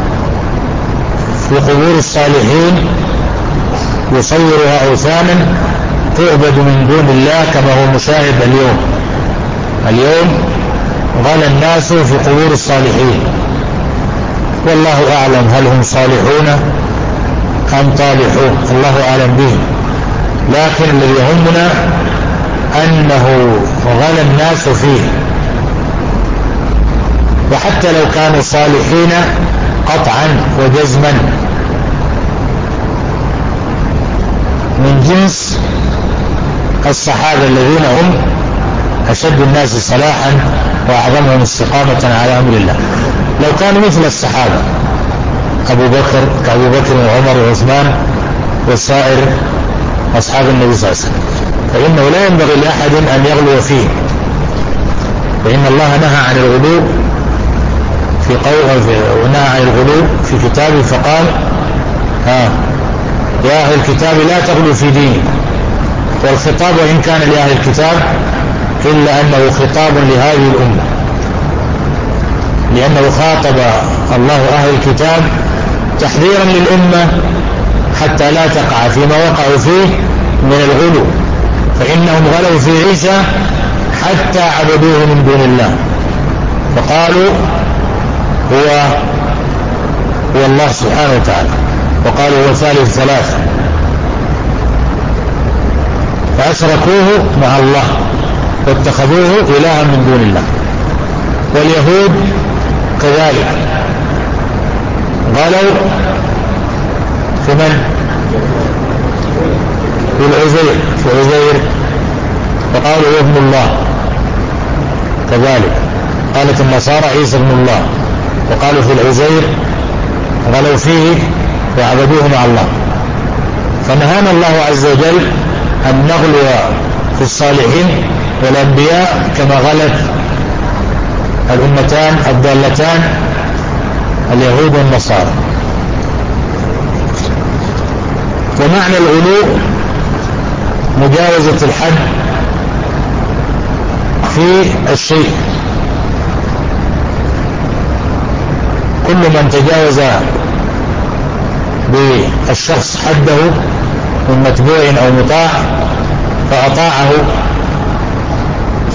A: في قبور الصالحين يصورها أوثانا تعبد من دون الله، كما هو مشاهد اليوم. اليوم غلا الناس في قبور الصالحين، والله أعلم هل هم صالحون أم طالحون، الله أعلم بهم. لكن الذي يهمنا أنه غلا الناس فيه. وحتى لو كانوا صالحين قطعا وجزما من جنس الصحابة الذين هم أشد الناس صلاحا وأعظمهم استقامة على أمر الله، لو كانوا مثل الصحابة أبو بكر كأبو بكر وعمر وعثمان وسائر أصحاب النبي صلى الله عليه وسلم، فإنه لا ينبغي لأحد أن يغلو فيه. فإن الله نهى عن الغلو في قول ونهى عن الغلو في كتابه فقال: ها يا أهل الكتاب لا تغلوا في ديني. والخطاب وإن كان لأهل الكتاب إلا أنه خطاب لهذه الأمة، لأنه خاطب الله أهل الكتاب تحذيرا للأمة حتى لا تقع فيما وقعوا فيه من الغلو، فإنهم غلوا في عيسى حتى عبدوه من دون الله، فقالوا هو هو الله سبحانه وتعالى، وقالوا هو ثالث ثلاثة، فأشركوه مع الله واتخذوه إلها من دون الله. واليهود كذلك غلوا في من؟ في العزير في عزير فقالوا هو ابن الله. كذلك قالت النصارى عيسى ابن الله، وقالوا في العزير غلوا فيه وعبدوه مع الله. فنهانا الله عز وجل أن نغلو في الصالحين والأنبياء كما غلت الأمتان الضالتان اليهود والنصارى. ومعنى الغلو مجاوزة الحد في الشيء. كل من تجاوز بالشخص حده من متبوع أو مطاع فأطاعه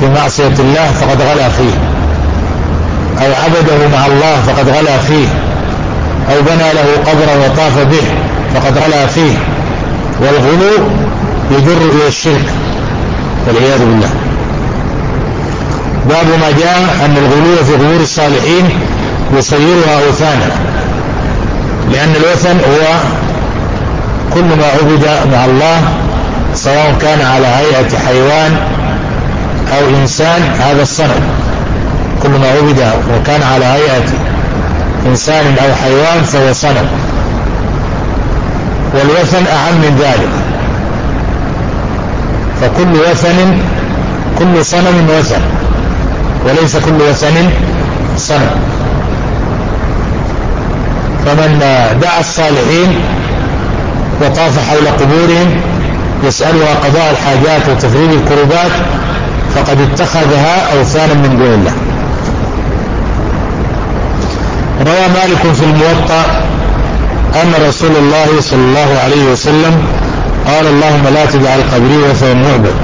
A: في معصية الله فقد غلا فيه، أو عبده مع الله فقد غلا فيه، أو بنى له قبرا وطاف به فقد غلا فيه. والغلو يجر إلى الشرك والعياذ بالله. باب ما جاء أن الغلو في قبور الصالحين يصيرها أوثانا، لأن الوثن هو كل ما عبد مع الله سواء كان على هيئة حيوان أو إنسان، هذا الصنم. كل ما عبد وكان على هيئة إنسان أو حيوان فهو صنم. والوثن أعم من ذلك، فكل وثن كل صنم وثن، وليس كل وثن صنم. فمن دعا الصالحين وطاف حول قبورهم يسألها قضاء الحاجات وتفريج الكربات فقد اتخذها أوثانا من دون الله. روى مالك في الموطأ أن رسول الله صلى الله عليه وسلم قال: اللهم لا تجعل قبري وثنا يعبد.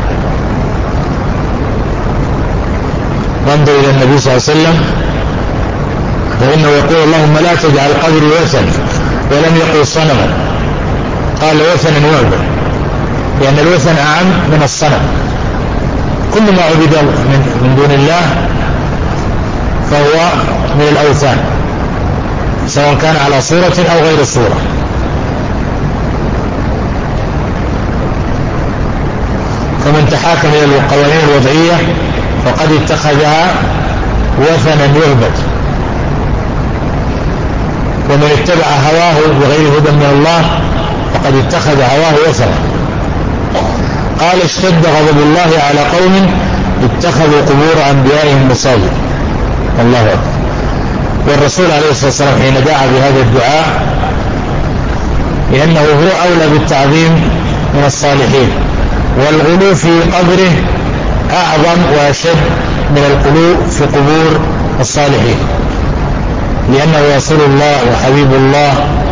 A: وانظر إلى النبي صلى الله عليه وسلم فإنه يقول: اللهم لا تجعل قبري وثنا، ولم يقل صنما، قال وثنا يعبد، لأن الوثن أعم من الصنم. كل ما عبد من دون الله فهو من الأوثان، سواء كان على صورة أو غير صورة. فمن تحاكم إلى القوانين الوضعية فقد اتخذها وثنا يعبد، ومن اتبع هواه بغير هدى من الله فقد اتخذ هواه وثنا. قال: اشتد غضب الله على قوم اتخذوا قبور أنبيائهم مساجد. الله أكبر. والرسول عليه الصلاة والسلام حين دعا بهذا الدعاء لأنه هو أولى بالتعظيم من الصالحين، والغلو في قبره أعظم وأشد من الغلو في قبور الصالحين، لأنه رسول الله وحبيب الله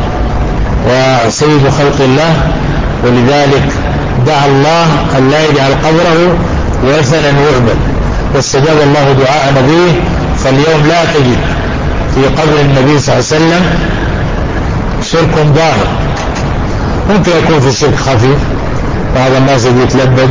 A: وسيد خلق الله، ولذلك دعا الله أن لا يجعل قبره وثنا يعبد، واستجاب الله دعاء نبيه. فاليوم لا تجد في قبر النبي صلى الله عليه وسلم شرك ظاهر، ممكن يكون في شرك خفيف، بعض الناس يتلبد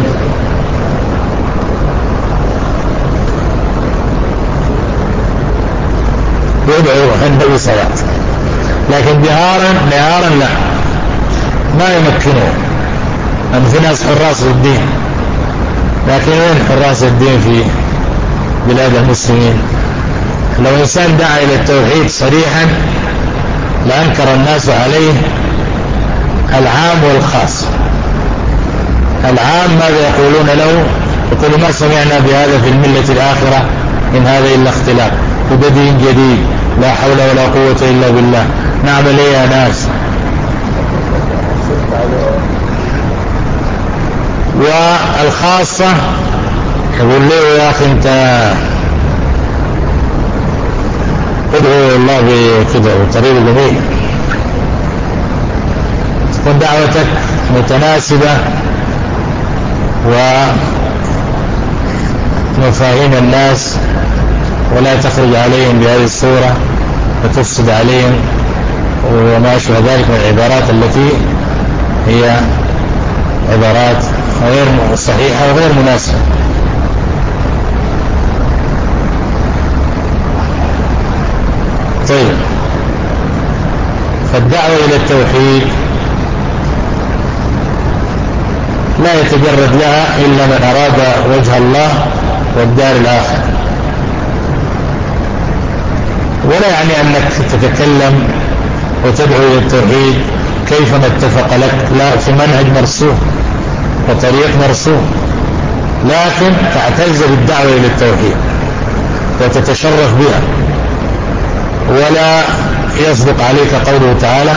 A: يدعو عند صلاة، لكن بهارا نهارا لا، ما يمكنه. أن في ناس حراس الدين، لكن وين حراس الدين في بلاد المسلمين؟ لو إنسان دعا إلى التوحيد صريحا لأنكر الناس عليه العام والخاص. العام ماذا يقولون له؟ يقولون: ما سمعنا بهذا في الملة الآخرة إن هذا إلا اختلاف وبدين جديد، لا حول ولا قوة إلا بالله، نعمل إيه يا ناس؟ والخاصة يقول له: يا أخي أنت ادعو الله بكذا وطريق جميل، تكون دعوتك متناسبة ومفاهيم الناس، ولا تخرج عليهم بهذه الصورة وتفسد عليهم وما أشبه ذلك من العبارات التي هي عبارات غير صحيحة وغير مناسبة. طيب، فالدعوة إلى التوحيد لا يتجرد لها إلا من أراد وجه الله والدار الآخرة، ولا يعني أنك تتكلم وتدعو إلى التوحيد كيفما اتفق لك، لا، في منهج مرسوم وطريق مرسوم، لكن تعتز بالدعوة إلى التوحيد وتتشرف بها، ولا يصدق عليك قوله تعالى: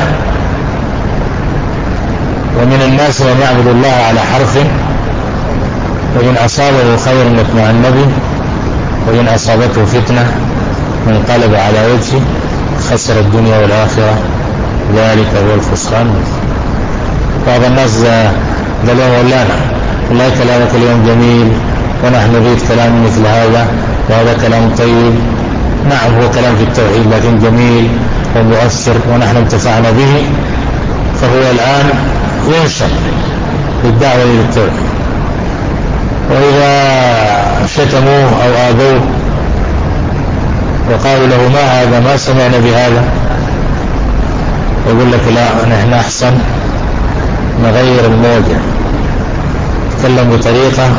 A: ومن الناس من يعبد الله على حرف وإن أصابه خير اطمأن به وإن أصابته فتنة انقلب على وجهه خسر الدنيا والآخرة ذلك هو الخسران. بعض الناس قالوا: مولانا والله كلامك اليوم جميل ونحن نريد كلام مثل هذا، وهذا كلام طيب. نعم هو كلام في التوحيد لكن جميل ومؤثر ونحن انتفعنا به، فهو الآن ينشر بالدعوة إلى التوحيد. وإذا شتموه أو آذوه وقالوا له ما هذا، ما سمعنا بهذا، يقول لك لا نحن أحسن نغير الموضع، تكلم بطريقة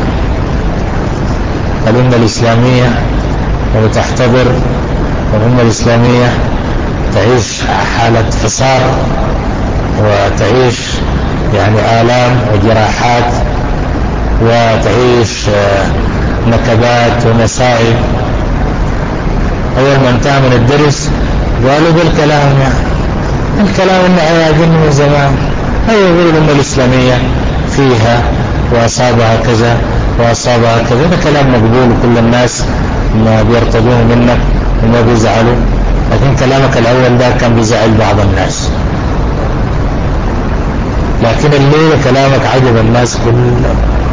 A: الأمة الإسلامية وتحتضر، والأمة الإسلامية تعيش حالة حصار وتعيش يعني آلام وجراحات وتعيش نكبات ومصائب. أول ما انتهى من الدرس قالوا بالكلام الكلام إنه عيادين من زمان، هي يقول الأمة الإسلامية فيها وأصابها كذا وأصابها كذا، هذا كلام مقبول وكل الناس ما بيرتضون منك وما بيزعلوا، لكن كلامك الأول ده كان بيزعل بعض الناس، لكن الليلة كلامك عجب الناس كلهم.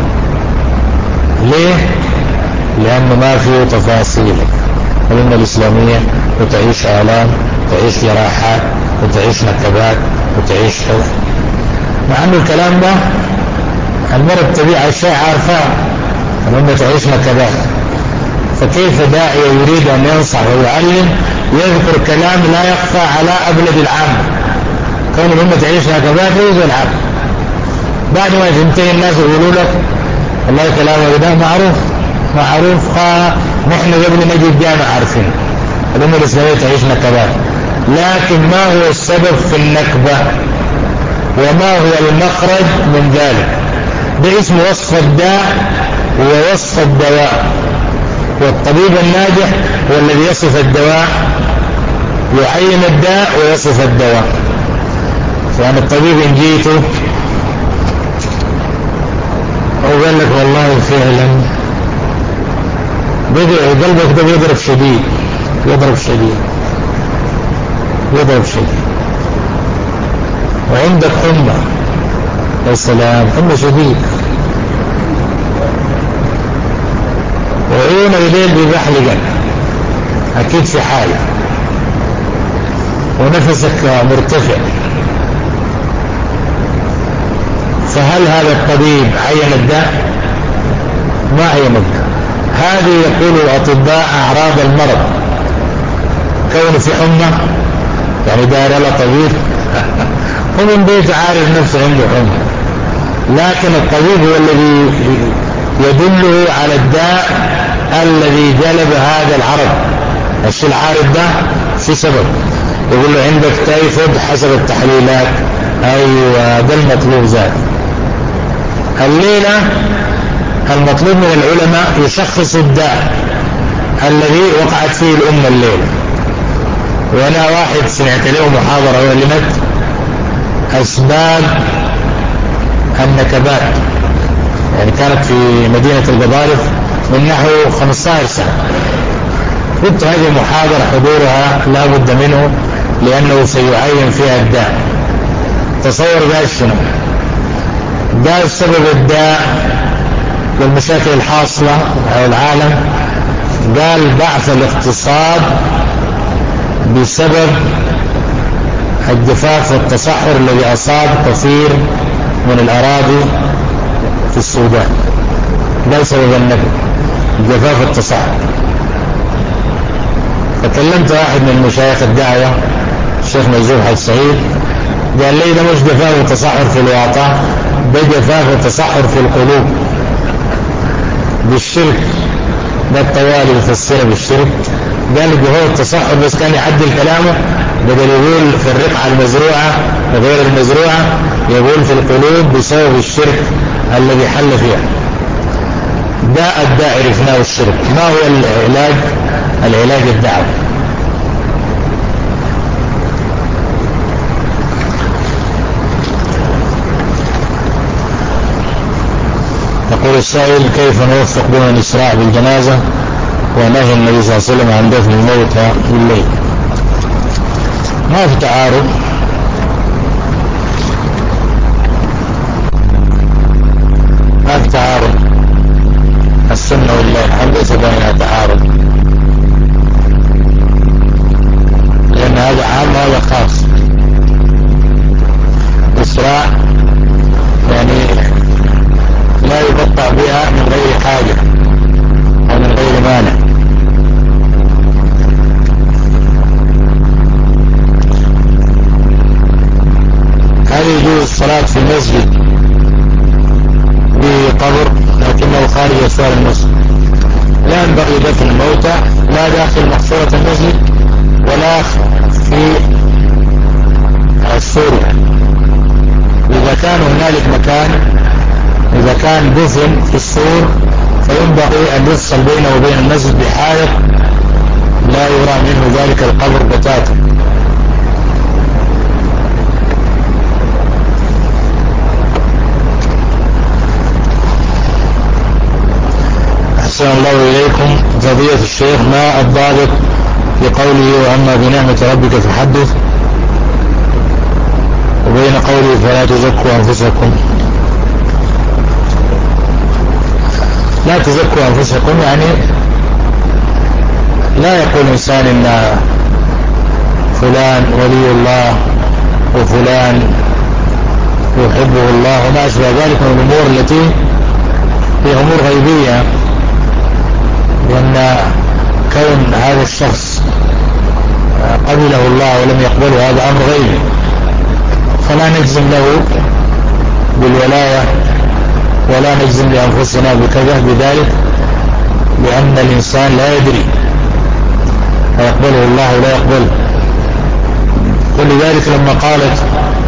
A: ليه؟ لأنه ما فيه تفاصيل. الأمة الإسلامية وتعيش آلام، وتعيش جراحات، وتعيش نكبات، وتعيش حب، مع أنه الكلام ده المرء طبيعة الشيء عارفاه، الأمة تعيش نكبات، فكيف داعية يريد أن ينصح ويعلم يذكر كلام لا يخفى على أبلد العام؟ كون الأمة تعيش نكبات يوجد العام، بعد ما تنتهي الناس يقولوا لك والله كلامه ده معروف معروف آه نحن قبل نجي الجامعة عارفين الأمة الإسلامية تعيش نكبات، لكن ما هو السبب في النكبة وما هو المخرج من ذلك؟ ده اسم وصف الداء ووصف الدواء، والطبيب الناجح هو الذي يصف الدواء، يعين الداء ويصف الدواء. فأنا الطبيب إن جيته أو قال لك والله فعلا قلبك ده بيضرب شديد يضرب شديد يضرب شديد وعندك حمى، يا سلام حمى شديد، وعيون الليل بيبحلقك أكيد في حالة، ونفسك مرتفع، فهل هذا الطبيب عين الداء؟ ما عين الداء. هذه يقول الأطباء أعراض المرض، كونه في حمى يعني دار له طبيب هو من بيت عارف نفسه عنده حمى، لكن الطبيب هو الذي يدله على الداء الذي جلب هذا العرض. الشيء العارض ده في سبب، يقول له عندك تايفود حسب التحليلات، أيوة ده المطلوب ذات. الليلة المطلوب من العلماء يشخصوا الداء الذي وقعت فيه الأمة الليلة. وأنا واحد سمعت له محاضرة وعلمت أسباب النكبات، يعني كانت في مدينة القبارف من نحو خمسة عشر سنة، قلت هذه محاضرة حضورها لا بد منه لأنه سيعين فيها الداء. تصور قال شنو؟ قال سبب الداء والمشاكل الحاصلة على العالم، قال ضعف الاقتصاد بسبب الجفاف والتصحر الذي أصاب كثير من الأراضي في السودان، قال سبب النكبة الجفاف والتصحر. فكلمت واحد من مشايخ الدعوة الشيخ مجذوب حج سعيد، قال لي ده مش جفاف وتصحر في الواقع، ده جفاف وتصحر في القلوب بالشرك، ده الطوالي يفسره بالشرك. قال لي هو التصحر بس كان يعدل كلامه، بدل يقول في الرقعة المزروعة وغير المزروعة يقول في القلوب بسبب الشرك الذي حل فيها. داء الداء عرفناه الشرك. ما هو العلاج؟ العلاج الدعوة. يقول السائل كيف نوفق بين الإسراع بالجنازة ونهي النبي صلى الله عليه وسلم عن دفن الموتى بالليل؟ ما في تعارض، ما في تعارض. السنة الإنسان إذا كان دفن في السور فينبغي أن يفصل بينه وبين المسجد بحائط لا يرى منه ذلك القبر بتاتا. أحسن الله إليكم فضيلة الشيخ، ما الضابط في قوله وأما بنعمة ربك فحدث وبين قوله فلا تزكوا أنفسكم؟ لا تزكوا أنفسكم يعني لا يقول إنسان إن فلان ولي الله وفلان يحبه الله وما أشبه ذلك من الأمور التي هي أمور غيبية، لأن كون هذا الشخص قبله الله ولم يقبله هذا أمر غيبي، فلا نجزم له بالولاية ولا نجزم لأنفسنا بكذا بذلك، لأن الإنسان لا يدري يقبله الله ولا يقبله. ولذلك لما قالت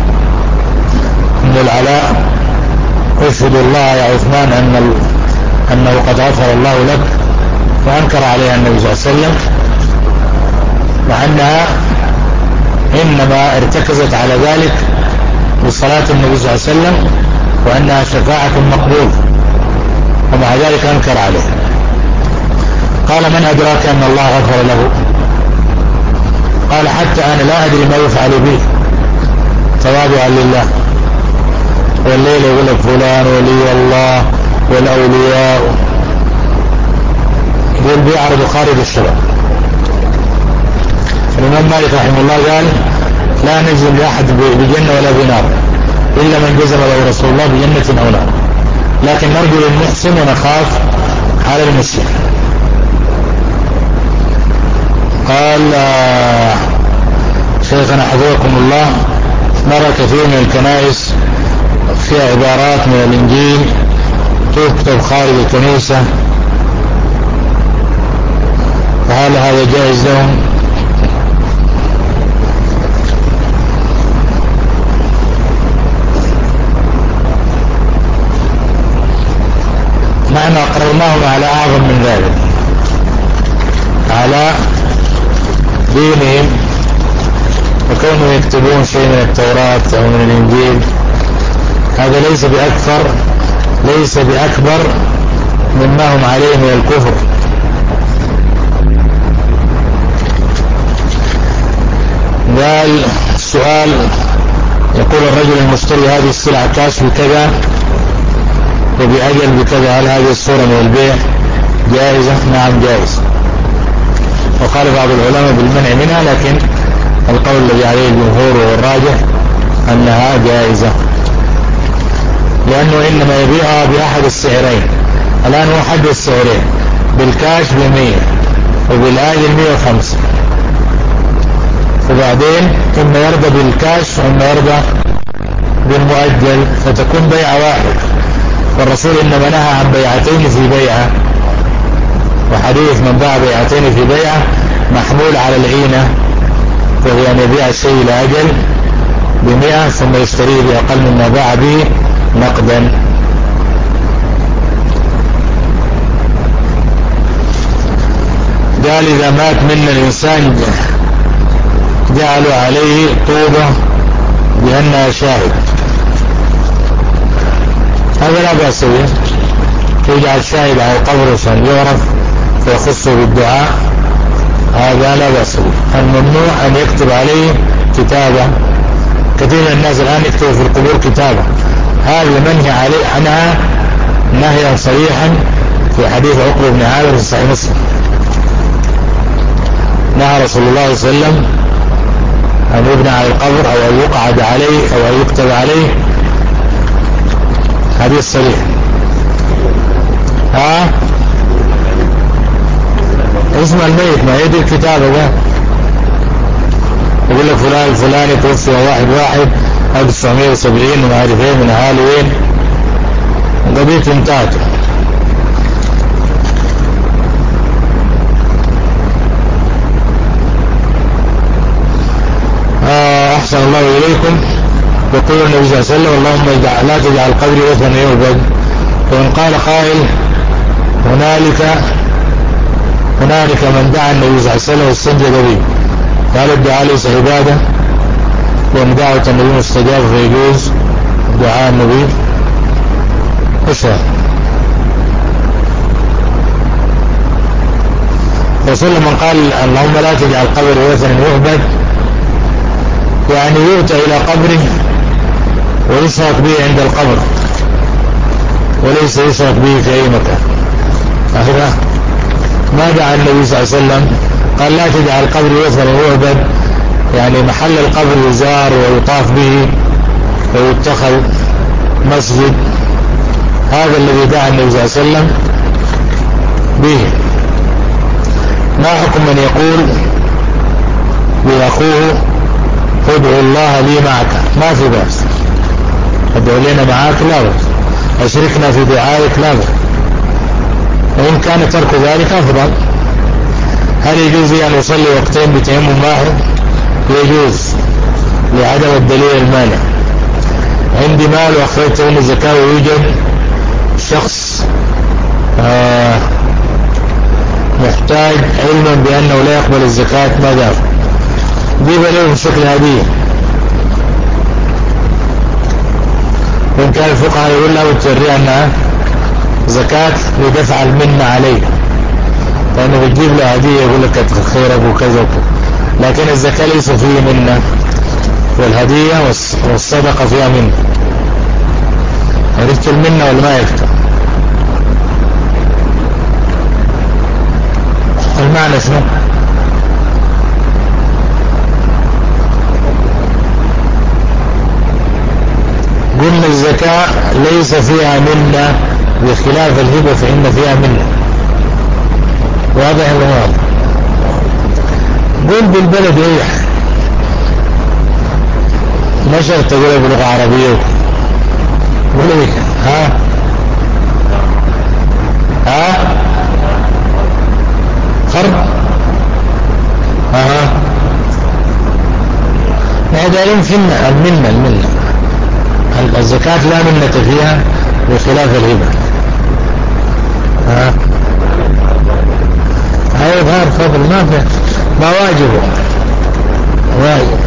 A: أم العلاء أشهد الله يا عثمان أن أنه قد غفر الله لك، فأنكر عليها النبي صلى الله عليه وسلم، مع أنها إنما ارتكزت على ذلك بصلاة النبي صلى الله عليه وسلم وأنها شفاعة مقبول، ومع ذلك أنكر عليه. قال من أدراك أن الله غفر له؟ قال حتى أنا لا أدري ما يفعل به تواضعا لله. والليل يقول لك فلان ولي الله والأولياء، يقول بيعرض خارج الشرع. الإمام مالك رحمه الله قال لا نجزم لأحد بجنة ولا بنار إلا من جزم له رسول الله بجنة أو نار، لكن نرجو للمحسن ونخاف على المسيء. قال شيخنا حفظكم الله نرى كثير من الكنائس فيها عبارات من الإنجيل تكتب خارج الكنيسة، فهل هذا جائز لهم؟ نحن أقررناهم على أعظم من ذلك، على دينهم، وكونوا يكتبون شيء من التوراة أو من الإنجيل هذا ليس بأكثر ليس بأكبر مما هم عليه من الكفر. قال السؤال يقول الرجل المشتري هذه السلعة كاش بكذا وبأجل بكذا، هل هذه الصورة من البيع جائزة؟ نعم جائز، وقال بعض العلماء بالمنع منها، لكن القول الذي عليه الجمهور والراجح أنها جائزة، لأنه إنما يبيعها بأحد السعرين. الآن هو حد السعرين، بالكاش بمية وبالآجل مية وخمسة، فبعدين إما يرضى بالكاش وإما يرضى بالمؤجل فتكون بيعة واحد. والرسول إنما نهى عن بيعتين في بيعة، وحديث من باع بيعتين في بيعة محمول على العينة، وهي أن يبيع الشيء لأجل بمئة ثم يشتريه بأقل مما باع به نقدا. قال إذا مات منا الإنسان جعلوا عليه طوبة بأنها شاهد، هذا لا بأس به، يجعل شاهد على قبره عشان يعرف ويخصه بالدعاء، هذا لا بأس به. الممنوع أن يكتب عليه كتابة، كثير من الناس الآن يكتبوا في القبور كتابة، هذا منهي عليه عنها نهيا صريحا في حديث عقبة بن عامر في صحيح مسلم. نهى رسول الله صلى الله عليه وسلم أن يبنى على القبر أو أن يقعد عليه أو أن يكتب عليه، حديث صريح. ها اسم الميت ما يدري الكتابة ده، يقول لك فلان الفلاني توفي واحد واحد ألف وتسعمائة وسبعين وما عارف ايه من أهالي وين، قضية انتهت. آه أحسن الله إليكم. يقول النبي صلى الله عليه وسلم اللهم اجعل لا تجعل قبري وثنا يعبد. وإن قال قائل هنالك هنالك من دعا النبي صلى الله عليه وسلم واستنجد به، قال الدعاء ليس عبادة، وإن دعوة النبي مستجاب فيجوز دعاء النبي. اسمع رسول من قال اللهم لا تجعل قبري وثنا يعبد، يعني يؤتى إلى قبره ويشرك به عند القبر وليس يشرك به في أي مكان. أخذ ما دعا النبي صلى الله عليه وسلم قال لا تجعل قبري وثنا يعبد، يعني محل القبر يزار ويطاف به ويتخذ مسجد، هذا الذي دعا النبي صلى الله عليه وسلم به. ما حكم من يقول لأخوه ادعو الله لي معك؟ ما في بأس، ادعو لنا معك لا بأس، اشركنا في دعائك لا بأس، وإن كان ترك ذلك أفضل. هل يجوز أن يصلي وقتين بتيمم واحد؟ يجوز لعدم الدليل المانع. عندي مال وأخرجت منه الزكاة ويوجد شخص آه محتاج علما بأنه لا يقبل الزكاة، ماذا جيب له بشكل هدية؟ وإن كان الفقهاء يقول له توري أنها زكاة لدفع المنة عليه، لأنه بتجيب له هدية يقول لك خيرك وكذا وكذا، لكن الزكاة ليس فيه منة، والهدية والصدقة فيها منة. عرفت المنة ولا ما عرفت؟ المعنى شنو؟ قلنا الزكاة ليس فيها منة بخلاف الهبة فإن فيها منة، واضح ولا واضح؟ قل بالبلد ايه ما شرط تقولها بلغة عربية. قل ايه ها ها فرق ها هذا يمكن المنة المنة الزكاة لا منة فيها بخلاف الهبة. ها هاي ظهر فضل ما في ما واجبه واجب.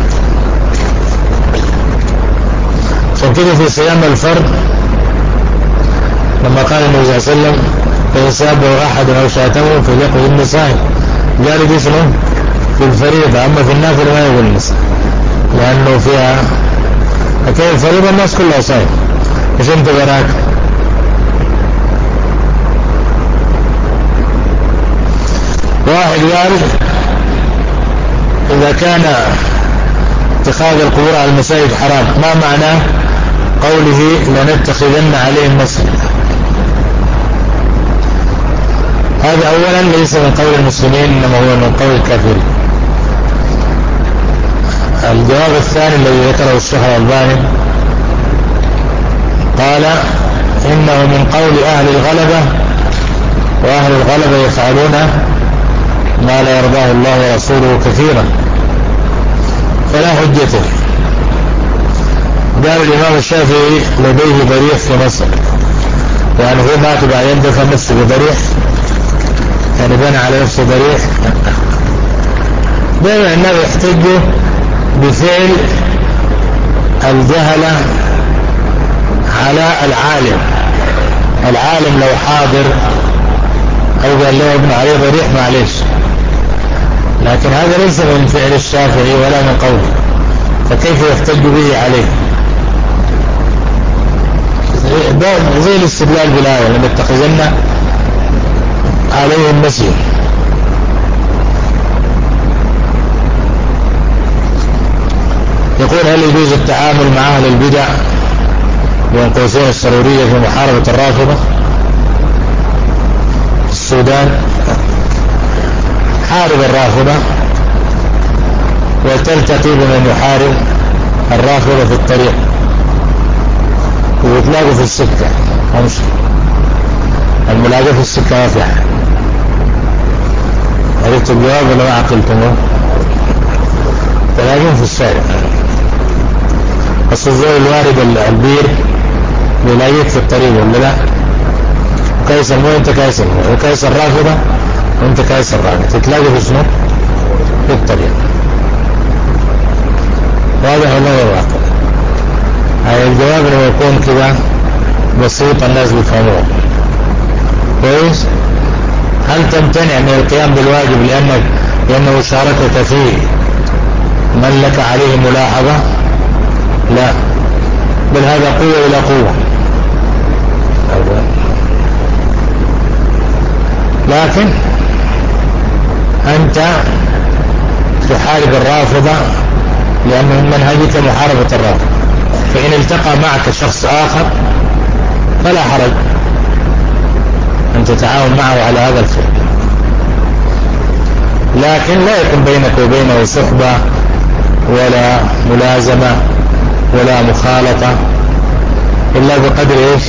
A: فكده في صيام الفرد لما قال النبي صلى الله عليه وسلم فإن سابه أحد أو شاتمه فليقل إني صائم، قال دي شنو في الفريضة، أما في النافلة ما يقول إني صائم لأنه فيها لكن الفريضة الناس كلها صائم، مش انت براك. واحد قال إذا كان اتخاذ القبور على المساجد حرام، ما معنى قوله لنتخذن عليهم مسجد؟ هذا أولا ليس من قول المسلمين، إنما هو من قول الكافرين. الجواب الثاني الذي ذكره الشيخ الألباني قال إنه من قول أهل الغلبة، وأهل الغلبة يفعلون ما لا يرضاه الله ورسوله كثيرا فلا حجته. قال الإمام الشافعي لديه ضريح في مصر، يعني هو مات بعدين دفن نفسه بضريح، يعني بنى على نفسه ضريح. دائما الناس يحتجوا بفعل الجهلة على العالم. العالم لو حاضر أو قال له ابن عليه ضريح معليش، لكن هذا ليس من فعل الشافعي ولا من قوله، فكيف يحتج به عليه؟ زي الاستدلال بالآية لنتخذن عليهم مسجد. يقول هل يجوز التعامل مع أهل البدع بين قوسين السرورية في محاربة الرافضة في السودان؟ حارب الرافضة وتلتقي بمن يحارب الرافضة في الطريق ويتلاقوا في السكة، ومشكلة الملاقاة في السكة ما في حاجة. عرفت الجواب ولا ما عقلتموه؟ تلاقون في الشارع بس الزول الوارد البير بيلاقيك في الطريق ولا لا؟ كايس المويه انت كايس المويه، وكايس الرافضة وانت كايس الرافضة، تتلاقي في شنو؟ في الطريق. واضح ولا غير واضح؟ هاي الجواب لما يكون كده بسيط الناس بيفهموه كويس. هل تمتنع من القيام بالواجب لأنك لأنه شاركك فيه من لك عليه ملاحظة؟ لا، بل هذا قوة إلى قوة. لكن أنت تحارب الرافضة لأنه منهجك محاربة الرافضة، فإن التقى معك شخص آخر فلا حرج أن تتعاون معه على هذا الفعل، لكن لا يكون بينك وبينه صحبة ولا ملازمة ولا مخالطة إلا بقدر إيش؟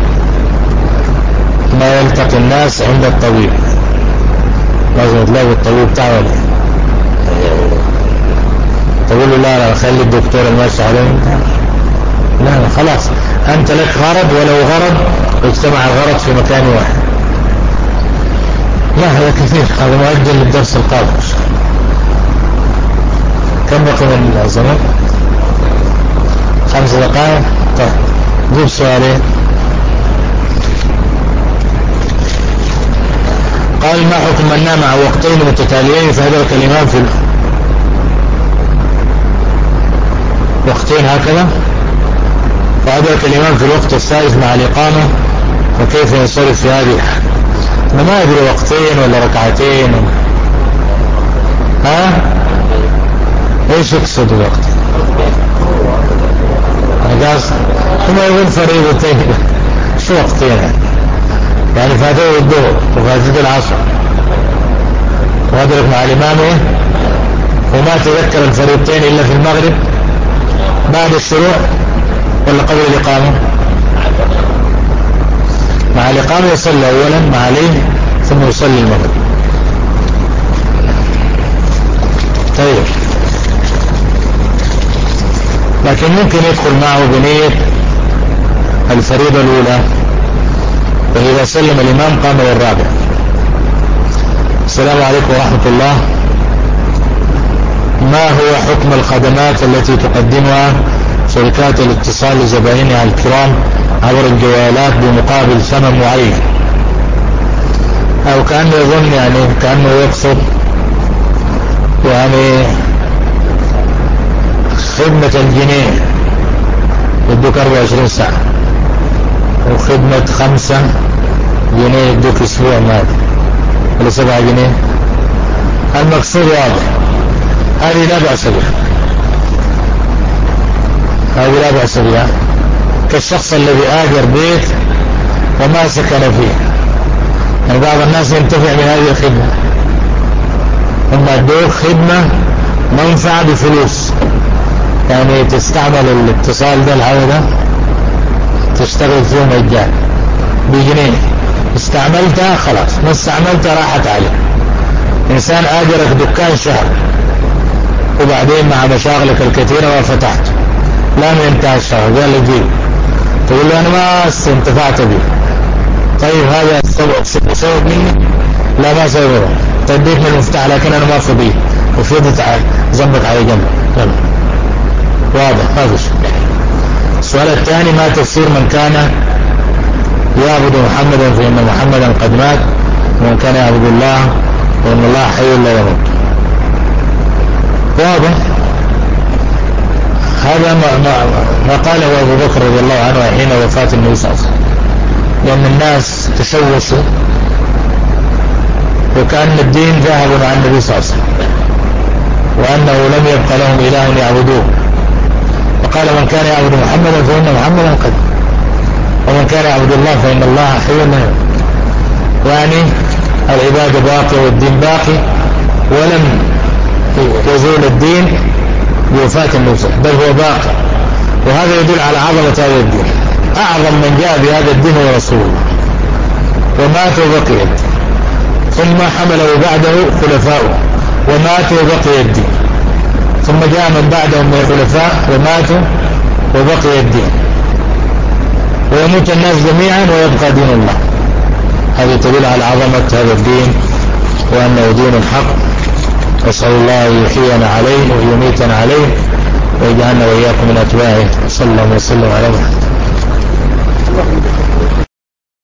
A: ما يلتقي الناس عند الطبيب. لازم تلاقي الطبيب تعمل تقول له لا لا خلي الدكتور الماشي عليه، لا لا خلاص أنت لك غرض، ولو غرض اجتمع الغرض في مكان واحد. لا هذا كثير، هذا مؤجل للدرس القادم. كم بقي من الزمن؟ خمس دقائق. طيب جيب سؤالين. قال ما حكم من نام عن وقتين متتاليين فأدرك الإمام في وقتين هكذا، فأدرك الإمام في الوقت الثالث مع الإقامة، وكيف ينصرف في هذه الحال؟ أنا ما أدري وقتين ولا ركعتين ولا. ها ايش يقصد الوقت؟ أنا قاصد هم يقول فريضتين شو وقتين يعني؟ فاتوا الظهر وفاتوا العصر وأدرك مع الإمام إيه؟ وما تذكر الفريضتين إلا في المغرب بعد الشروع ولا قبل الإقامة؟ مع الإقامة يصلي أولا مع عليه ثم يصلي المغرب. طيب لكن ممكن يدخل معه بنية الفريضة الأولى، فإذا سلم الإمام قام للرابع. السلام عليكم ورحمة الله. ما هو حكم الخدمات التي تقدمها شركات الاتصال لزبائنها الكرام عبر الجوالات بمقابل ثمن معين؟ أو كأنه يظن يعني كأنه يقصد يعني خدمة الجنيه يدوك أربعة وعشرين ساعة، وخدمة خمسة جنيه يدوك أسبوع ماذا ولا سبعة جنيه. المقصود واضح، هذه لا بأس بها، هذه لا بأس بها، كالشخص الذي آجر بيت وما سكن فيه. يعني بعض الناس ينتفع من هذه الخدمة، هم ادوك خدمة منفعة بفلوس، يعني تستعمل الاتصال ده الهواء ده تشتغل فيه مجان بجنيه، استعملتها خلاص، ما استعملتها راحت عليك. إنسان آجرك دكان شهر وبعدين مع مشاغلك الكثيرة ما فتحت، لا من انتهى الشهر قال لي جيب، تقول له أنا ما استنتفعت به. طيب هذا السبب سبب مني؟ لا ما سبب، تديك من المفتاح لكن أنا ما فضيه وفضت ذنبك على جنب. طيب. واضح ما فيش. السؤال الثاني ما تفسير من كان يعبد محمدا فإن محمدا قد مات، ومن كان يعبد الله فإن الله حي لا يموت؟ واضح هذا ما, ما, ما قاله أبو بكر رضي الله عنه حين وفاة النبي صلى الله عليه وسلم، لأن الناس تشوشوا وكأن الدين ذهب مع النبي صلى الله عليه وسلم وأنه لم يبق لهم إله يعبدوه، فقال من كان يعبد محمدا فإن محمدا قد، ومن كان يعبد الله فإن الله حي لا يموت. يعني العبادة باقية والدين باقي، ولم يزول الدين بوفاة النبي بل هو باقي، وهذا يدل على عظمة هذا الدين. أعظم من جاء بهذا الدين هو رسول الله، ومات وبقي الدين، ثم حمله بعده خلفاؤه وماتوا وبقي الدين، ثم جاء من بعدهم من الخلفاء وماتوا وبقي الدين، ويموت الناس جميعا ويبقى دين الله. هذه تدل على عظمة هذا الدين وأنه دين حق. أسأل الله أن يحيينا عليه ويميتنا عليه ويجعلنا وإياكم من أتباعه. صلى الله وسلم على محمد.